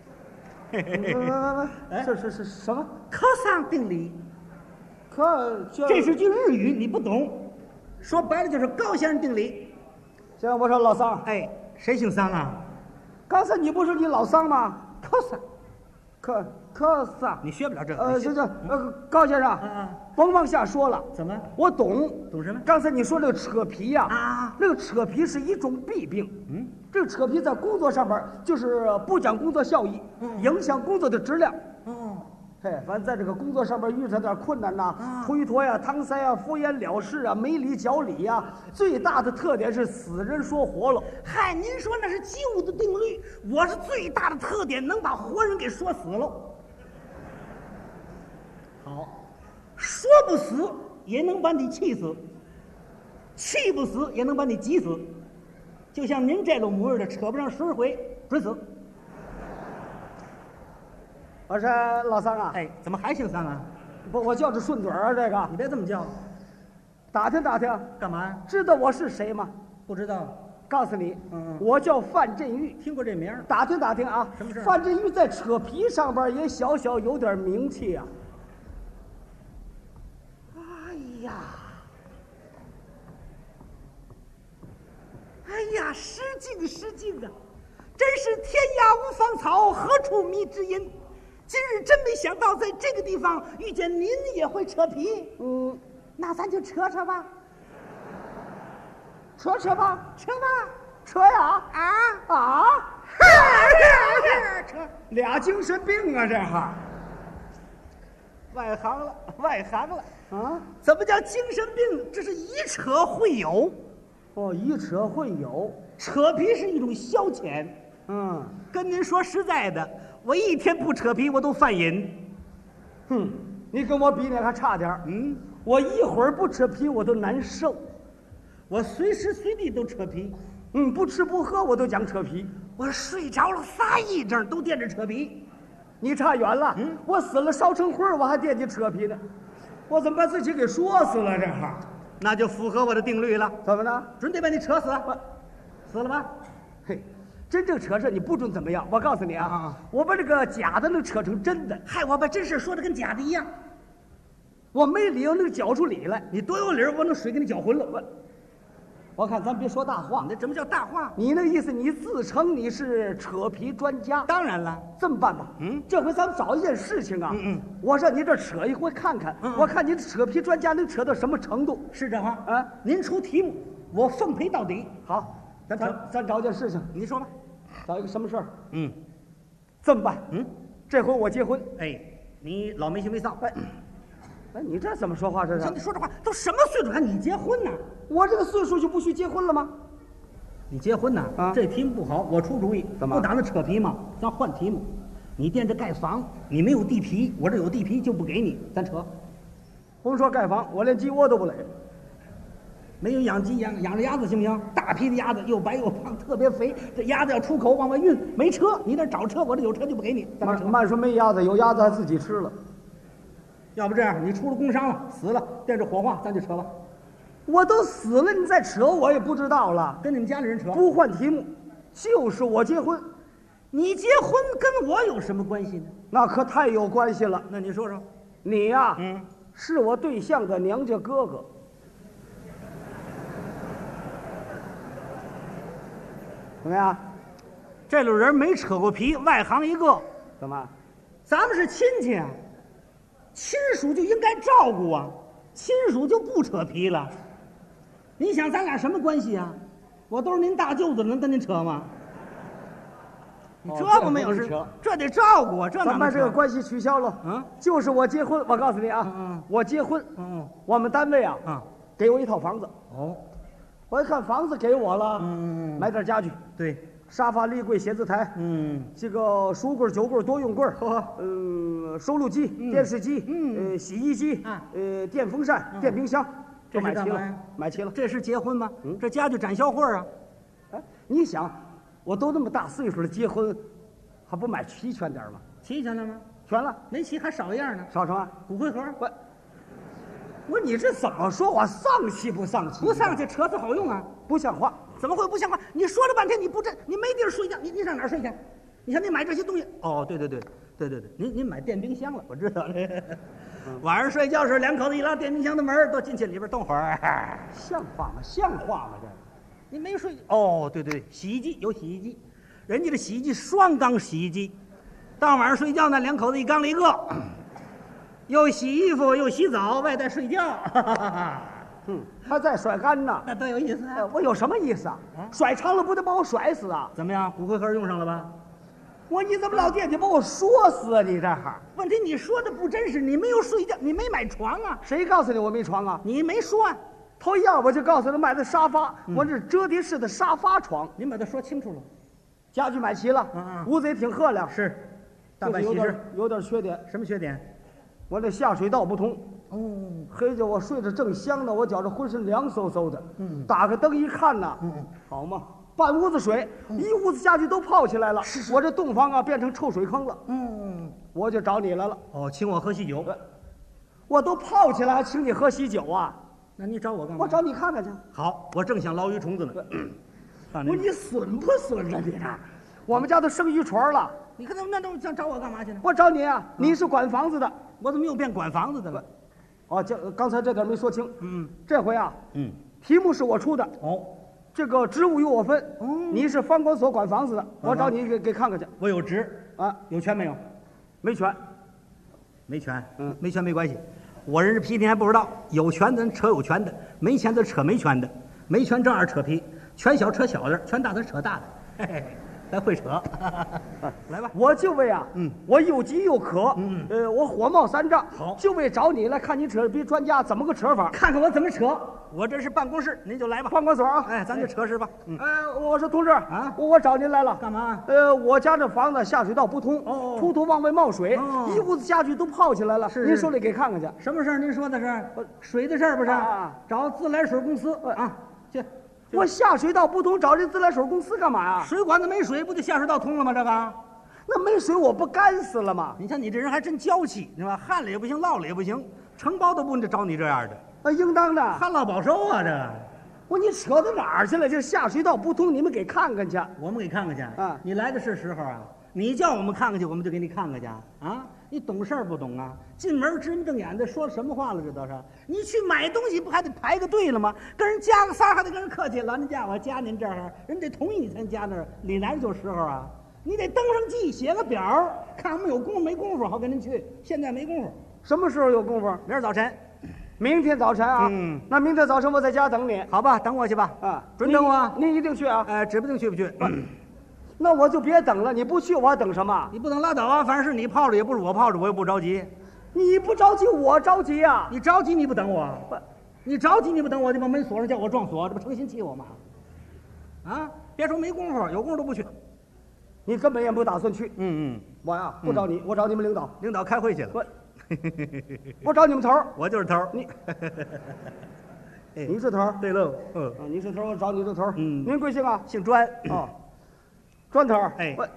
是什么？ 科桑定理。 这是句日语，你不懂。说白了就是高先生定理。 行，我说老桑。 哎，谁姓桑啊？ 刚才你不是你老桑吗？科桑， 你学不了这。 行，高先生，甭往下说了。 怎么？ 我懂。 懂什么？ 刚才你说这个扯皮呀，那个扯皮是一种弊病。这个扯皮在工作上边就是不讲工作效益，影响工作的质量。反正在这个工作上边遇上点困难呐，推脱呀、搪塞呀、敷衍了事啊、没理讲理呀，最大的特点是死人说活了。 嗨，您说那是旧的定律，我是最大的特点能把活人给说死了。好，说不死也能把你气死，气不死也能把你急死。就像您这种模样的，扯不上10回准死。 我说老桑啊， 哎，怎么还姓桑啊？ 不，我叫着顺嘴啊，这个你别这么叫。 打听打听， 干嘛？ 知道我是谁吗？ 不知道。 告诉你，我叫范振玉， 听过这名。 打听打听啊， 什么事？ 范振玉在扯皮上边也小小有点名气啊。 哎呀，失敬啊！真是天涯无芳草，何处觅知音？今日真没想到，在这个地方遇见您也会扯皮。那咱就扯扯吧。 扯吧，扯呀！扯，俩精神病啊，这哈。 外行了啊！怎么叫精神病？这是以扯会友。 以扯会友， 扯皮是一种消遣。跟您说实在的，我一天不扯皮我都犯瘾。 你跟我比那还差点。我一会儿不扯皮我都难受， 我随时随地都扯皮。 不吃不喝我都讲扯皮， 我睡着了撒癔症都惦着扯皮。 你差远了。我死了烧成灰我还惦记扯皮呢，我怎么把自己给说死了这哈？ 那就符合我的定律了。 怎么呢？ 准得把你扯死。死了吧？ 嘿，真正扯事你不准怎么样。我告诉你啊，我把这个假的能扯成真的。 害我把真事说的跟假的一样。 我没理由能搅出理来。 你多有理，我能水给你搅浑了。 我看咱别说大话。 那怎么叫大话？ 你那意思，你自称你是扯皮专家。 当然了。 这么办吧，这回咱们找一件事情啊。我上你这扯一回看看，我看你的扯皮专家能扯到什么程度。 是这话啊？您出题目，我奉陪到底。 好，咱找件事情。 你说吧。 找一个什么事儿？这么办？这回我结婚。 哎，你老没羞没臊。 哎，你这怎么说话？这是？ 你说这话都什么岁数还你结婚呢？ 我这个岁数就不许结婚了吗？ 你结婚呢？这题目不好，我出主意。 怎么？ 不打算扯皮吗？咱换题目。你惦着盖房，你没有地皮，我这有地皮就不给你，咱扯。 甭说盖房，我连鸡窝都不垒。 没有养鸡养着鸭子行不行？大批的鸭子又白又胖，特别肥。这鸭子要出口往外运，没车，你得找车，我这有车就不给你。 慢说没鸭子，有鸭子还自己吃了。要不这样，你出了工伤了，死了，带着火化，咱就扯吧。我都死了，你再扯我也不知道了。跟你们家里人扯，不换题目，就是我结婚。你结婚跟我有什么关系呢？那可太有关系了。那你说说，你呀，是我对象的娘家哥哥。怎么样？这种人没扯过皮，外行一个。怎么？咱们是亲戚啊，亲属就应该照顾啊，亲属就不扯皮了。你想咱俩什么关系啊？我都是您大舅子，能跟您扯吗？这不没有事，这得照顾啊。这咱把这个关系取消了。就是我结婚，我告诉你啊，我结婚，我们单位啊，给我一套房子。哦。我一看房子给我了，买点家具，对，沙发、立柜、写字台，这个书柜、酒柜、多用柜，收录机、电视机，洗衣机，电风扇、电冰箱，都买齐了，买齐了。这是结婚吗？这家具展销会啊！哎，你想，我都那么大岁数了，结婚还不买齐全点吗？齐全了吗？全了，没齐还少一样呢。少什么？骨灰盒。我你这怎么说话？丧气不丧气？不丧气，车子好用啊！不像话！怎么会不像话？你说了半天你不你没地儿睡觉，你上哪儿睡去？你看你买这些东西，哦，对，您买电冰箱了，我知道了。晚上睡觉时两口子一拉电冰箱的门，都进去里边冻会儿，像话吗？像话吗？这你没睡？哦，对，洗衣机有洗衣机，人家这洗衣机双缸洗衣机，到晚上睡觉呢，两口子一缸里一个。又洗衣服又洗澡，外带睡觉，还在甩干呢，那多有意思啊！我有什么意思啊？甩长了不得把我甩死啊？怎么样，骨灰盒用上了吧？你怎么老惦记把我说死啊？你这哈？问题你说的不真实，你没有睡觉，你没买床啊？谁告诉你我没床啊？你没说啊？头一样我就告诉他买的沙发，我这是折叠式的沙发床。您把它说清楚了。家具买齐了，屋子也挺赫亮，是，大半西施，有点缺点。什么缺点？我这下水道不通，黑着我睡着正香呢，我觉着浑身凉飕飕的。打个灯一看呐，好嘛，半屋子水，一屋子家具都泡起来了。我这洞房啊变成臭水坑了。我就找你来了。哦，请我喝喜酒。我都泡起来，还请你喝喜酒啊？那你找我干嘛？我找你看看去。好，我正想捞鱼虫子呢。你损不损啊你这？我们家都生渔船了。你看那都想找我干嘛去呢？我找你啊，你是管房子的。我怎么又变管房子的了？哦，刚才这点没说清。这回啊，题目是我出的。哦，这个职务由我分。你是房管所管房子的，我找你给看看去。我有职啊，有权没有？没权。没权。没权没关系。我人是皮天还不知道，有权的扯有权的，没钱的扯没权的，没权照样扯皮，权小扯小的，权大的扯大的。嘿嘿。咱会扯，来吧！我就为啊，我又急又渴，我火冒三丈，好，就为找你来看你扯皮专家怎么个扯法，看看我怎么扯。我这是办公室，您就来吧。办公所啊，哎，咱就扯是吧？我说同志啊，我找您来了，干嘛？我家这房子下水道不通，突突往外冒水，一屋子家具都泡起来了。是，您手里给看看去。什么事儿？您说的是水的事儿不是？找自来水公司啊，去。我下水道不通，找这自来水公司干嘛呀？水管子没水，不就下水道通了吗？这个，那没水我不干死了吗？你看你这人还真娇气，是吧？旱了也不行，涝了也不行，承包都不找你这样的。应当的，旱涝保收啊！这，你扯到哪儿去了？这下水道不通，你们给看看去。我们给看看去啊！你来的是时候啊！你叫我们看看去，我们就给你看看去啊！你懂事儿不懂啊？进门直瞪眼的说什么话了？这都是你去买东西不还得排个队了吗？跟人加个仨还得跟人客气，老人家我加您这儿，人得同意你才加那儿。你来就时候啊，你得登上记，写个表，看我们有功夫没功夫，好跟您去。现在没功夫，什么时候有功夫？明儿早晨，明天早晨啊。那明天早晨我在家等你，好吧？等我去吧。啊，准等我。您一定去啊？指不定去不去。那我就别等了，你不去我还等什么？你不等拉倒啊！反正是你泡着，也不是我泡着，我又不着急。你不着急，我着急呀！你着急你不等我，你着急你不等我，就把门锁上，叫我撞锁，这不成心气我吗？啊！别说没功夫，有功夫都不去。你根本也不打算去。我呀不找你，我找你们领导，领导开会去了。我找你们头，我就是头。 你这头。 对喽， 你这头，我找你这头。您贵姓啊？ 姓砖。 哦，砖头。 哎， 我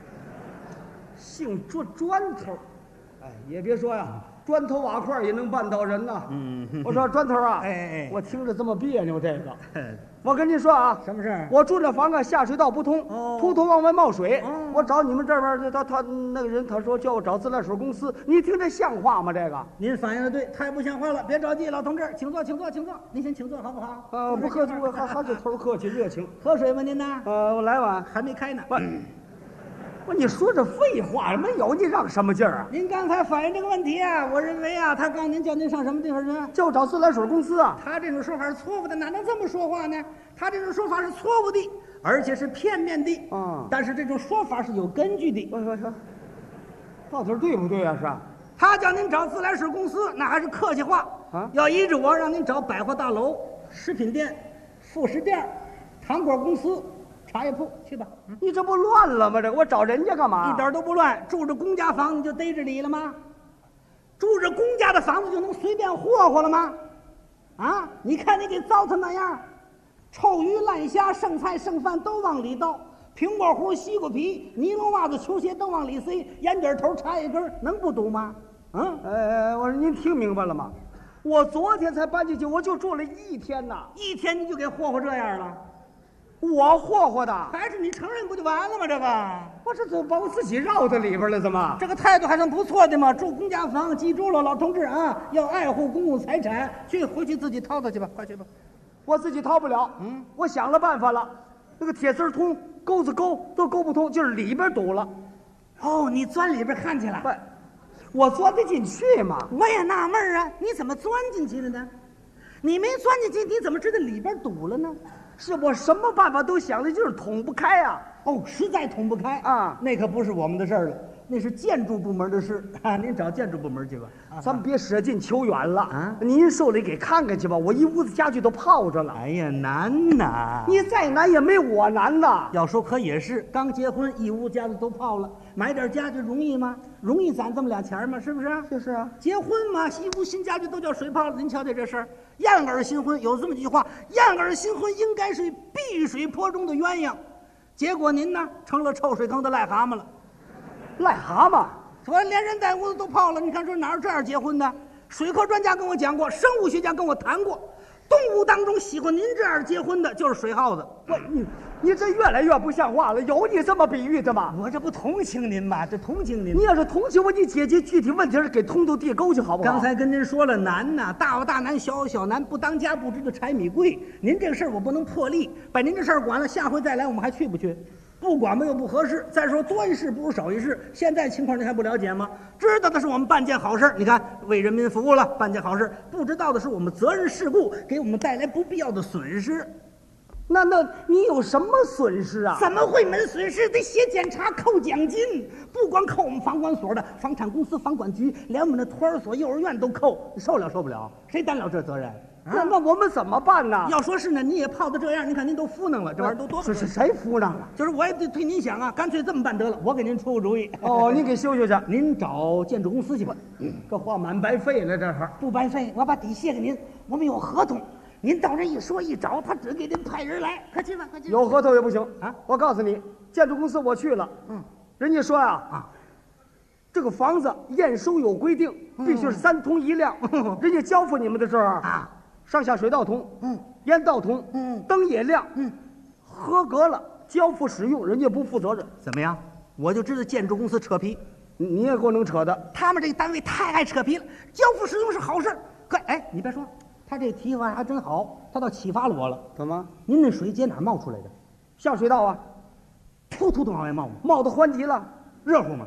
姓砖头。哎，也别说呀，砖头瓦块也能绊倒人呐。我说砖头啊，我听着这么别扭，这个。我跟您说啊， 什么事？ 我住这房啊，下水道不通，突突往外冒水。我找你们这边，他那个人他说叫我找自来水公司，你听这像话吗？这个您反映的对，太不像话了。别着急，老同志，请坐，请坐，请坐。您先请坐好不好？ 不客气，还是头客气热情。 喝水吗您呢？ 我来碗， 还没开呢。 不，你说这废话没有，你让什么劲儿啊？ 您刚才反映这个问题啊，我认为啊，他告诉您叫您上什么地方去？ 叫找自来水公司啊。 他这种说法是错误的，哪能这么说话呢？他这种说法是错误的，而且是片面的。但是这种说法是有根据的。 我说，到底对不对啊？是。 他叫您找自来水公司，那还是客气话啊。要依着我，让您找百货大楼、食品店、副食店、糖果公司。茶叶铺去吧， 你这不乱了吗？这我找人家干嘛？ 一点都不乱。住着公家房你就逮着理了吗？住着公家的房子就能随便霍霍了吗？啊！你看你给糟蹋那样，臭鱼烂虾、剩菜剩饭都往里倒，苹果核、西瓜皮、尼龙袜子、球鞋都往里塞，烟卷头、茶叶根能不堵吗？ 我说您听明白了吗？我昨天才搬进去，我就住了1天呐 ，1天你就给霍霍这样了。 我霍霍的， 还是你承认不就完了吗？这个， 我这怎么把我自己绕在里边了？怎么？ 这个态度还算不错的嘛！住公家房，记住了，老同志啊，要爱护公共财产，回去自己掏掏去吧，快去吧。 我自己掏不了，我想了办法了，那个铁丝通，钩子勾都勾不通，就是里边堵了。 哦，你钻里边看去了？ 我钻得进去吗？ 我也纳闷啊，你怎么钻进去了呢？你没钻进去，你怎么知道里边堵了呢？ 是我什么办法都想的，就是捅不开啊！ 哦，实在捅不开啊， 那可不是我们的事儿了，那是建筑部门的事啊，您找建筑部门去吧。 咱们别舍近求远了啊！您受理给看看去吧，我一屋子家具都泡着了。 哎呀，难呐！ 你再难也没我难呐。 要说可也是，刚结婚一屋家具都泡了，买点家具容易吗？容易攒这么俩钱吗？是不是？ 就是啊， 结婚嘛，一屋新家具都叫水泡了。您瞧瞧这事儿，燕儿新婚有这么句话：燕儿新婚应该是碧水坡中的鸳鸯。结果您呢，成了臭水坑的癞蛤蟆了。 癞蛤蟆， 我连人带屋子都泡了。你看说哪有这样结婚的？水科专家跟我讲过，生物学家跟我谈过，动物当中喜欢您这样结婚的就是水耗子。 你这越来越不像话了，有你这么比喻的吗？ 我这不同情您吗？这同情您。 你要是同情我，你解决具体问题是给通透地沟去好不好？ 刚才跟您说了难呐，大有大难，小有小难，不当家不知道柴米贵。您这个事儿我不能破例，把您这事儿管了，下回再来我们还去不去？不管吧又不合适。再说多一事不如少一事，现在情况您还不了解吗？知道的是我们办件好事，你看为人民服务了，办件好事；不知道的是我们责任事故给我们带来不必要的损失。 那你有什么损失啊？ 怎么会没损失？得写检查扣奖金，不光扣我们房管所的、房产公司、房管局，连我们的托儿所、幼儿园都扣。你受不了？谁担了这责任？ 那我们怎么办呢？ 要说是呢，你也泡的这样，你看您都敷弄了，这玩意儿都多。 是谁敷弄了？ 就是我也得替您想啊，干脆这么办得了，我给您出个主意。 哦，您给修去， 您找建筑公司去吧。 这话蛮白费了，这会不白费，我把底谢给您，我们有合同。您到这一说一找，他只给您派人来，快去吧，快去吧。 有合同也不行啊！我告诉你，建筑公司我去了，人家说这个房子验收有规定，必须是3通1亮。人家交付你们的时候上下水道通，烟道通，灯也亮，合格了，交付使用，人家不负责任。 怎么样？我就知道建筑公司扯皮， 你也够能扯的。 他们这个单位太爱扯皮了，交付使用是好事。你别说。他这提法还真好，他倒启发了我了。 怎么？ 您那水接哪冒出来的？ 下水道啊， 突突都往外冒吗？ 冒得欢极了， 热乎吗？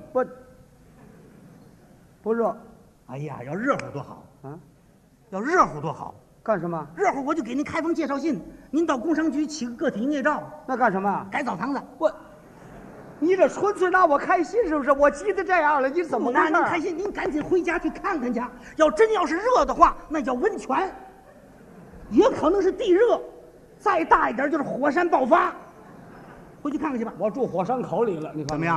不热。 哎呀，要热乎多好啊！要热乎多好。 干什么？ 热乎我就给您开封介绍信，您到工商局起个个体营业照。 那干什么？ 改澡堂子。 你这纯粹拿我开心是不是？我急得这样了，你怎么拿您开心？您赶紧回家去看看去。要是热的话，那叫温泉。也可能是地热，再大一点就是火山爆发。回去看看去吧。 我住火山口里了，你看怎么样？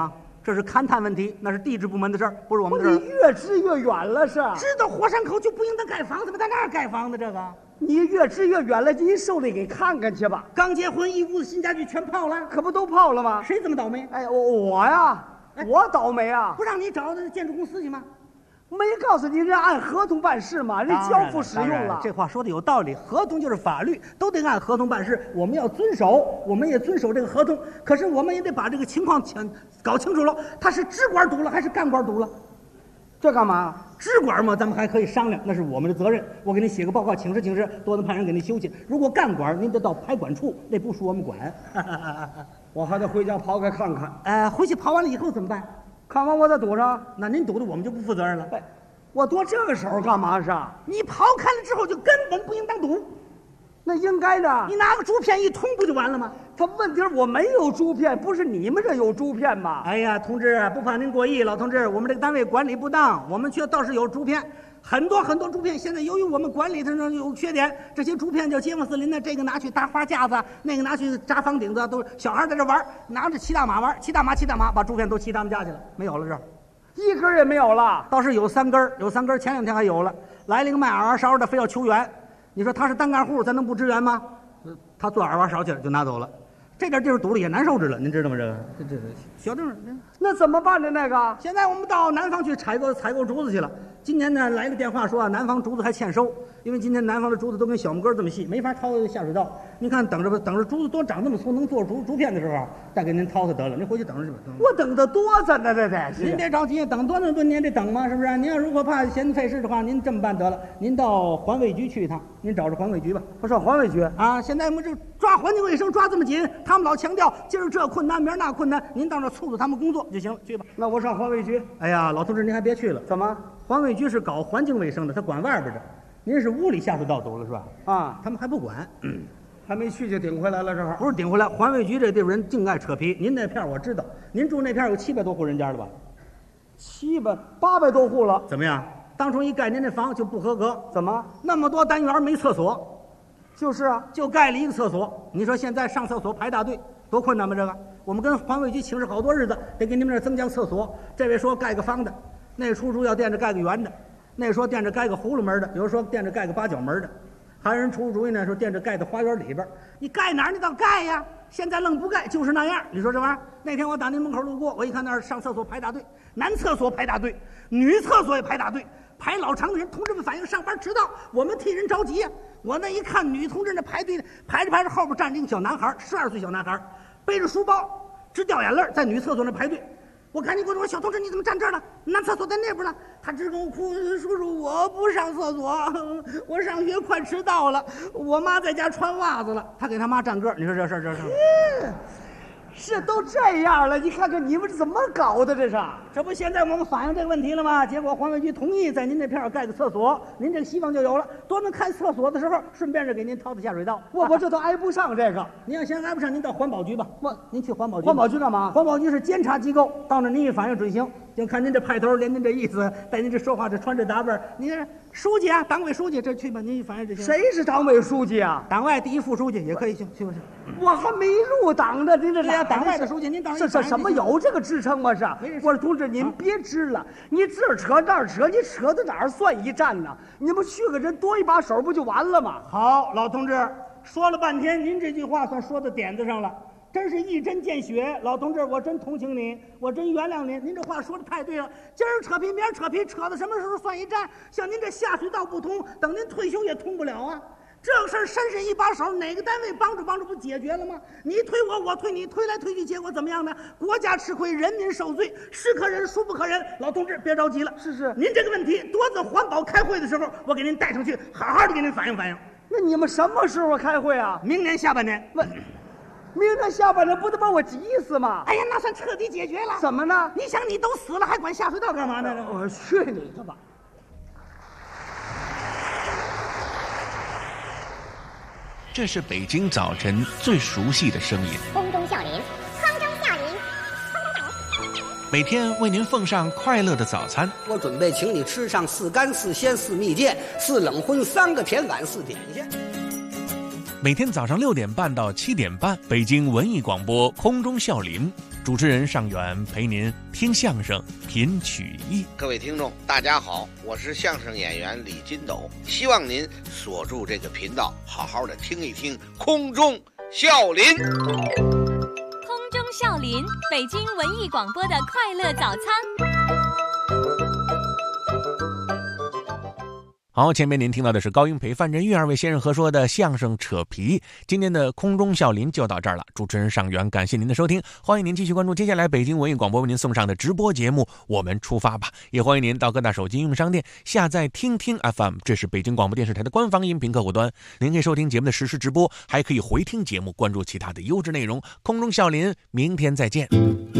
这是勘探问题，那是地质部门的事儿，不是我们的事儿。 你越支越远了是？ 知道火山口就不应当盖房子吗？在那儿盖房子，这个你越支越远了，您受理给看看去吧。 刚结婚，一屋子新家具全泡了， 可不都泡了吗？ 谁这么倒霉？ 哎，我呀，我倒霉啊！ 不让你找的建筑公司去吗？ 没告诉你，人按合同办事嘛，人交付使用了。 这话说的有道理，合同就是法律，都得按合同办事，我们要遵守，我们也遵守这个合同。可是我们也得把这个情况搞清楚了，他是支管堵了还是干管堵了？ 这干嘛？ 支管嘛，咱们还可以商量，那是我们的责任。我给您写个报告，请示，多能派人给您修去。如果干管，您得到排管处，那不属我们管。 我还得回家刨开看看。 回去刨完了以后怎么办？ 看完我再堵上， 那您堵的我们就不负责任了。 我多这个时候干嘛是？ 你刨开了之后就根本不应当堵， 那应该的。 你拿个竹片一通不就完了吗？ 他问题我没有竹片，不是你们这有竹片吗？ 哎呀，同志，不怕您过意，老同志，我们这个单位管理不当，我们却倒是有竹片。很多竹片，现在由于我们管理它有缺点，这些竹片叫街坊四邻的，这个拿去搭花架子，那个拿去扎房顶子，都小孩在这玩，拿着骑大马玩，骑大马，把竹片都骑他们家去了，没有了，这儿一根也没有了。 倒是有3根，前2天还有了。来了一个卖耳勺的，非要求援，你说他是单干户，咱能不支援吗？他做耳勺去了，就拿走了。这点地方堵了也难受着了，您知道吗？这小地方， 那怎么办呢？那个， 现在我们到南方去采购竹子去了。今年呢来个电话说南方竹子还欠收，因为今天南方的竹子都跟小木根这么细，没法掏下水道。您看等着竹子多长这么粗，能做竹片的时候，再给您掏它得了。您回去等着去吧。 我等得多着呢，这得。 您别着急，等多那么多年得等吗？是不是？您要如果怕嫌费事的话，您这么办得了，您到环卫局去一趟，您找着环卫局吧。 我上环卫局啊！现在我们这抓环境卫生抓这么紧，他们老强调今儿这困难，明儿那困难，您到那促促他们工作就行了，去吧。 那我上环卫局。 哎呀，老同志您还别去了。 怎么？ 环卫局是搞环境卫生的，他管外边的。您是屋里下水道堵了是吧？ 啊， 他们还不管， 还没去就顶回来了，这会儿不是顶回来。环卫局这地方人净爱扯皮。您那片我知道，您住那片有700多户人家了吧 ？800多户了。 怎么样？当初一盖您这房就不合格。 怎么？ 那么多单元没厕所？ 就是啊， 就盖了一个厕所。你说现在上厕所排大队，多困难吗？这个，我们跟环卫局请示好多日子，得给你们这儿增加厕所。这位说盖个方的，那出租要惦着盖个圆的，那说惦着盖个葫芦门的，有人说惦着盖个8角门的，还有人出主意呢，说惦着盖在花园里边。你盖哪儿你倒盖呀！现在愣不盖，就是那样。你说这玩意儿？那天我打您门口路过，我一看那儿上厕所排大队，男厕所排大队，女厕所也排大队，排老长的人，同志们反映上班迟到，我们替人着急呀。我那一看，女同志那排队排着，后边站着一个小男孩，12岁小男孩，背着书包，直掉眼泪，在女厕所那排队。我赶紧过去，我说小同志你怎么站这儿了？男厕所在那边呢。他直跟我哭，叔叔我不上厕所，我上学快迟到了，我妈在家穿袜子了。他给他妈站个儿，你说这事儿是都这样了，你看看你们是怎么搞的？ 这不现在我们反映这个问题了吗？结果环卫局同意在您这片盖个厕所，您这个希望就有了。多能开厕所的时候，顺便是给您掏的下水道。 我这都挨不上这个。 您要嫌挨不上，您到环保局吧。您去环保局。 环保局干嘛？ 环保局是监察机构，到那您一反映准行。就看您这派头，连您这意思，带您这说话，这穿这打扮，您这书记啊，党委书记，这去吧，您一反映就行。 谁是党委书记啊？ 党外第1副书记也可以行，去不行？ 我还没入党呢，您这俩党外的书记，您当然这什么有这个职称吗？是？我说同志，您别支了，你这儿扯那儿扯，你扯到哪儿算一站呢？你们去个人多一把手不就完了吗？ 好，老同志说了半天，您这句话算说到点子上了。真是一针见血，老同志，我真同情您，我真原谅您。您这话说的太对了，今儿扯皮，明儿扯皮，扯到什么时候算一站？像您这下水道不通，等您退休也通不了啊！这个事儿伸伸一把手，哪个单位帮助不解决了吗？你推我，我推你，推来推去，结果怎么样呢？国家吃亏，人民受罪，是可忍，孰不可忍。老同志，别着急了， 是， 您这个问题，多次环保开会的时候，我给您带上去，好好的给您反映反映。 那你们什么时候开会啊？ 明年下半年。 明天下半年不得把我急死吗？ 哎呀，那算彻底解决了。 怎么呢？ 你想，你都死了，还管下水道干嘛呢？ 我去你的吧！ 这是北京早晨最熟悉的声音。 空中笑林，空中笑林， 每天为您奉上快乐的早餐。 我准备请你吃上4干4鲜4蜜饯4冷荤3个甜碗4点心。 每天早上6点半到7点半，北京文艺广播空中笑林， 主持人尚远陪您听相声品曲艺。 各位听众大家好，我是相声演员李金斗，希望您锁住这个频道，好好的听一听空中笑林。 空中笑林，北京文艺广播的快乐早餐。 好，前面您听到的是高英培、范振钰二位先生合说的相声扯皮。今天的空中笑林就到这儿了，主持人尚远，感谢您的收听，欢迎您继续关注接下来北京文艺广播为您送上的直播节目，我们出发吧。也欢迎您到各大手机应用商店下载听听 FM， 这是北京广播电视台的官方音频客户端，您可以收听节目的实时直播，还可以回听节目，关注其他的优质内容。空中笑林，明天再见。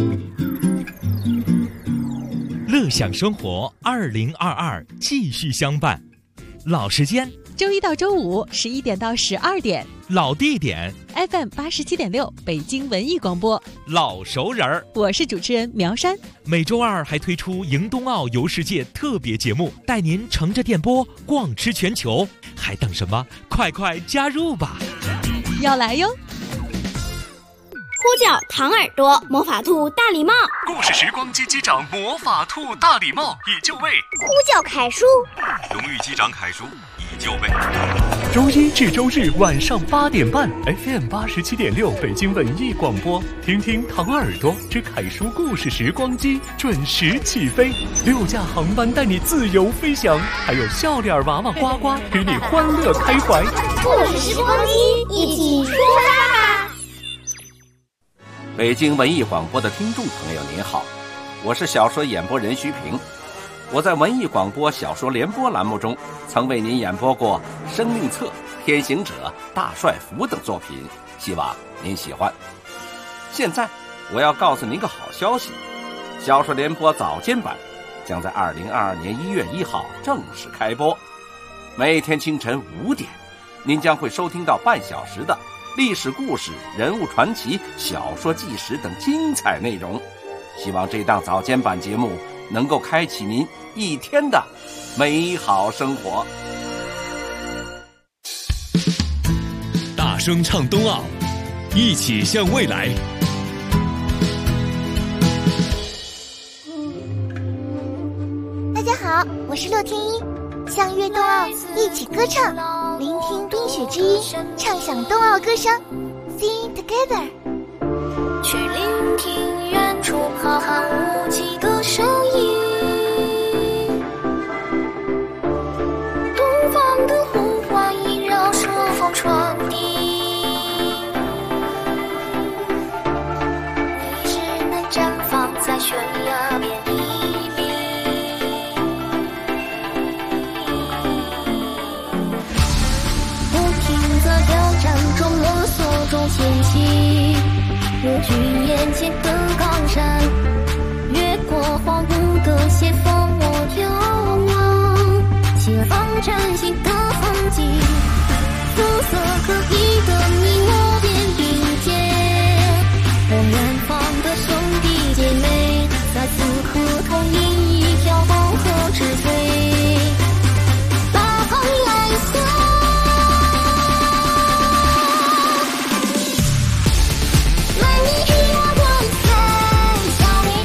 乐享生活2022继续相伴，老时间周一到周五11点到12点， 老地点 FM 87.6北京文艺广播， 老熟人儿。 我是主持人苗山。 每周二还推出迎冬奥游世界特别节目，带您乘着电波逛吃全球，还等什么？快快加入吧！ 要来哟！ 呼叫唐耳朵魔法兔大礼帽， 故事时光机机长魔法兔大礼帽已就位， 呼叫凯叔， 荣誉机长凯叔已就位。周一至周日晚上8点半 FM 87.6北京文艺广播，听听唐耳朵之凯叔故事时光机准时起飞，6架航班带你自由飞翔，还有笑脸娃娃呱呱与你欢乐开怀。 故事时光机一起出发吧！ 北京文艺广播的听众朋友您好，我是小说演播人徐平。我在文艺广播小说联播栏目中曾为您演播过《生命册》《天行者》《大帅府》等作品，希望您喜欢。现在我要告诉您个好消息，小说联播早间版将在2022年1月1号正式开播，每天清晨5点您将会收听到半小时的历史故事、人物传奇、小说纪实等精彩内容，希望这档早间版节目能够开启您一天的美好生活。 大声唱冬奥，一起向未来。 大家好，我是洛天依，向越冬奥一起歌唱，聆听冰雪之音，畅享冬奥歌声 ，Sing together。 去聆听远处浩瀚无际的声音，东方的呼唤萦绕顺风传递，你只能绽放在悬崖边一笔，不停在挑战中摸索中前行，我举眼前的高山，越过荒芜的斜峰，我眺望前方崭新的风景，肤色各异的你我肩并肩，我远方的兄弟姐妹在此刻同饮一条黄河之水，大航来向。来你一我光彩，笑脸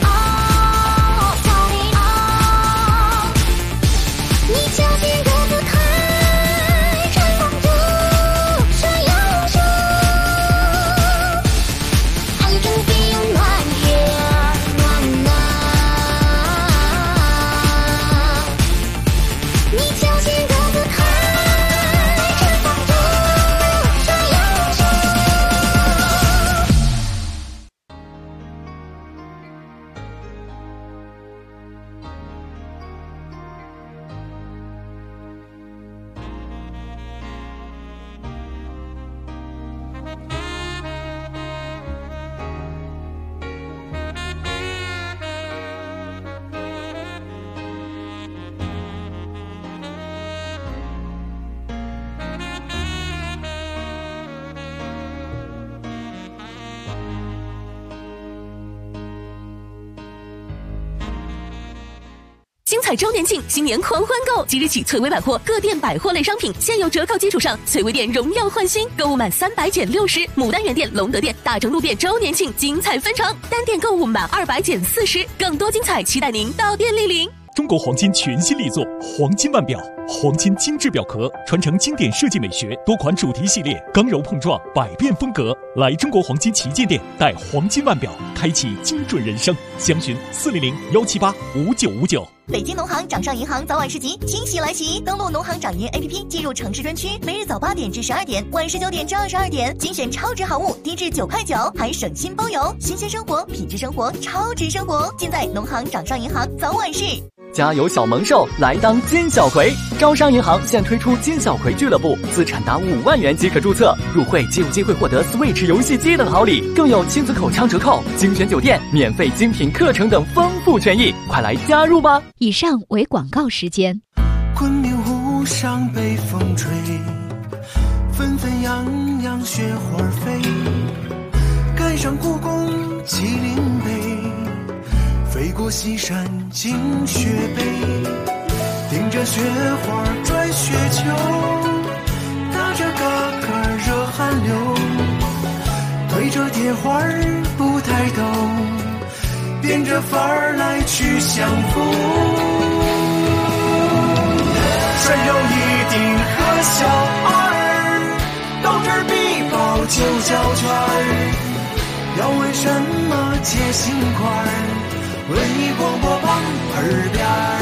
彩周年庆，新年狂欢购！即日起，翠微百货各店百货类商品现有折扣基础上，翠微店荣耀焕新，购物满300减60。牡丹园店、龙德店、大正路店周年庆精彩纷呈，单店购物满200减40，更多精彩期待您到店莅临。 中国黄金全新力作黄金腕表，黄金精致表壳，传承经典设计美学，多款主题系列，刚柔碰撞，百变风格。来中国黄金旗舰店，带黄金腕表，开启精准人生。详询400-178-5959。 北京农行掌上银行早晚市集惊喜来袭！登录农行掌银 APP， 进入城市专区，每日早8点至12点，晚19点至22点，精选超值好物，低至9块9，还省心包邮。新鲜生活，品质生活，超值生活，尽在农行掌上银行早晚市。 家有小萌兽，来当金小葵。招商银行现推出金小葵俱乐部，资产达5万元即可注册，入会即有机会获得 Switch 游戏机等好礼，更有亲子口腔折扣、精选酒店、免费精品课程等丰富权益，快来加入吧！ 以上为广告时间。 昆明湖上北风吹，纷纷扬扬雪花飞，赶上故宫麒麟碑，飞过西山进雪北，顶着雪花转雪球，打着嘎嘎热汗流，推着铁环不抬头，变着法儿来去相逢。涮肉一定和小二，豆汁必包就胶圈儿，要问什么接心块儿，文艺广播旁耳边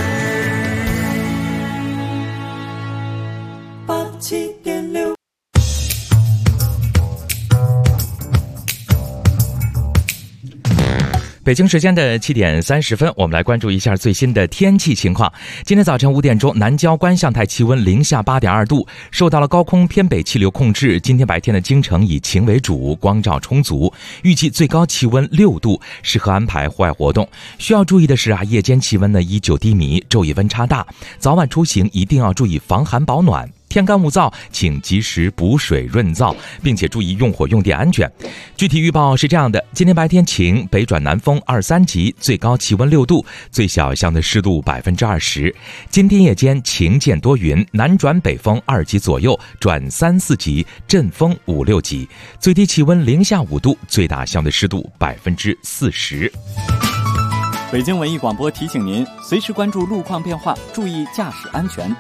87.6。 北京时间的7点30分，我们来关注一下最新的天气情况。今天早晨5点钟，南郊观象台气温零下8.2度，受到了高空偏北气流控制。今天白天的京城以晴为主，光照充足，预计最高气温6度，适合安排户外活动。需要注意的是夜间气温呢依旧低迷，昼夜温差大，早晚出行一定要注意防寒保暖。天干物燥，请及时补水润燥，并且注意用火用电安全。具体预报是这样的：今天白天晴，北转南风2、3级，最高气温6度，最小相对湿度20%。今天夜间晴见多云，南转北风2级左右，转3、4级，阵风5、6级，最低气温零下5度，最大相对湿度40%。 北京文艺广播提醒您，随时关注路况变化，注意驾驶安全。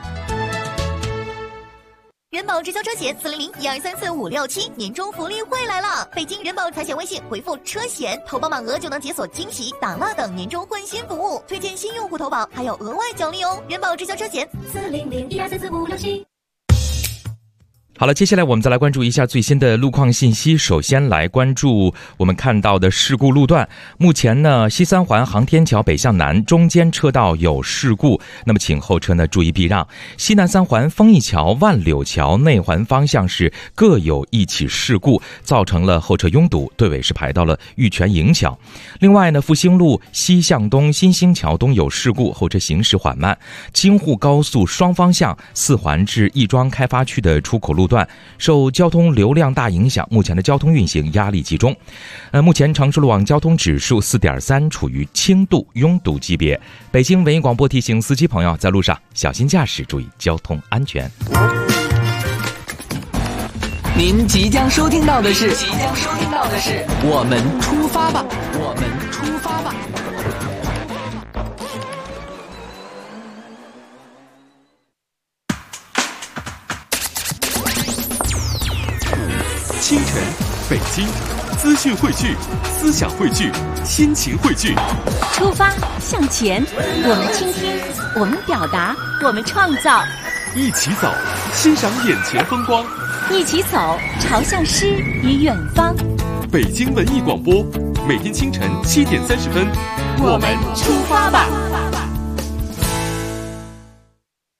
人保直销车险400-1234567年终福利会来了！北京人保财险微信回复车险，投保满额就能解锁惊喜、打蜡等年终换新服务，推荐新用户投保还有额外奖励哦！人保直销车险400-1234567。 好了，接下来我们再来关注一下最新的路况信息。首先来关注我们看到的事故路段。目前呢，西三环航天桥北向南中间车道有事故，那么请后车呢注意避让。西南三环丰益桥、万柳桥内环方向是各有一起事故，造成了后车拥堵，队尾是排到了玉泉营桥。另外呢，复兴路西向东新兴桥东有事故，后车行驶缓慢。京沪高速双方向4环至亦庄开发区的出口路段受交通流量大影响，目前的交通运行压力集中。目前城市路网交通指数4.3，处于轻度拥堵级别。北京文艺广播提醒司机朋友在路上小心驾驶，注意交通安全。 您即将收听到的是我们出发吧，我们出发吧。 清晨，北京，资讯汇聚，思想汇聚，心情汇聚。 出发向前，我们倾听，我们表达，我们创造。 一起走，欣赏眼前风光。 一起走，朝向诗与远方。 北京文艺广播，每天清晨7点30分， 我们出发吧。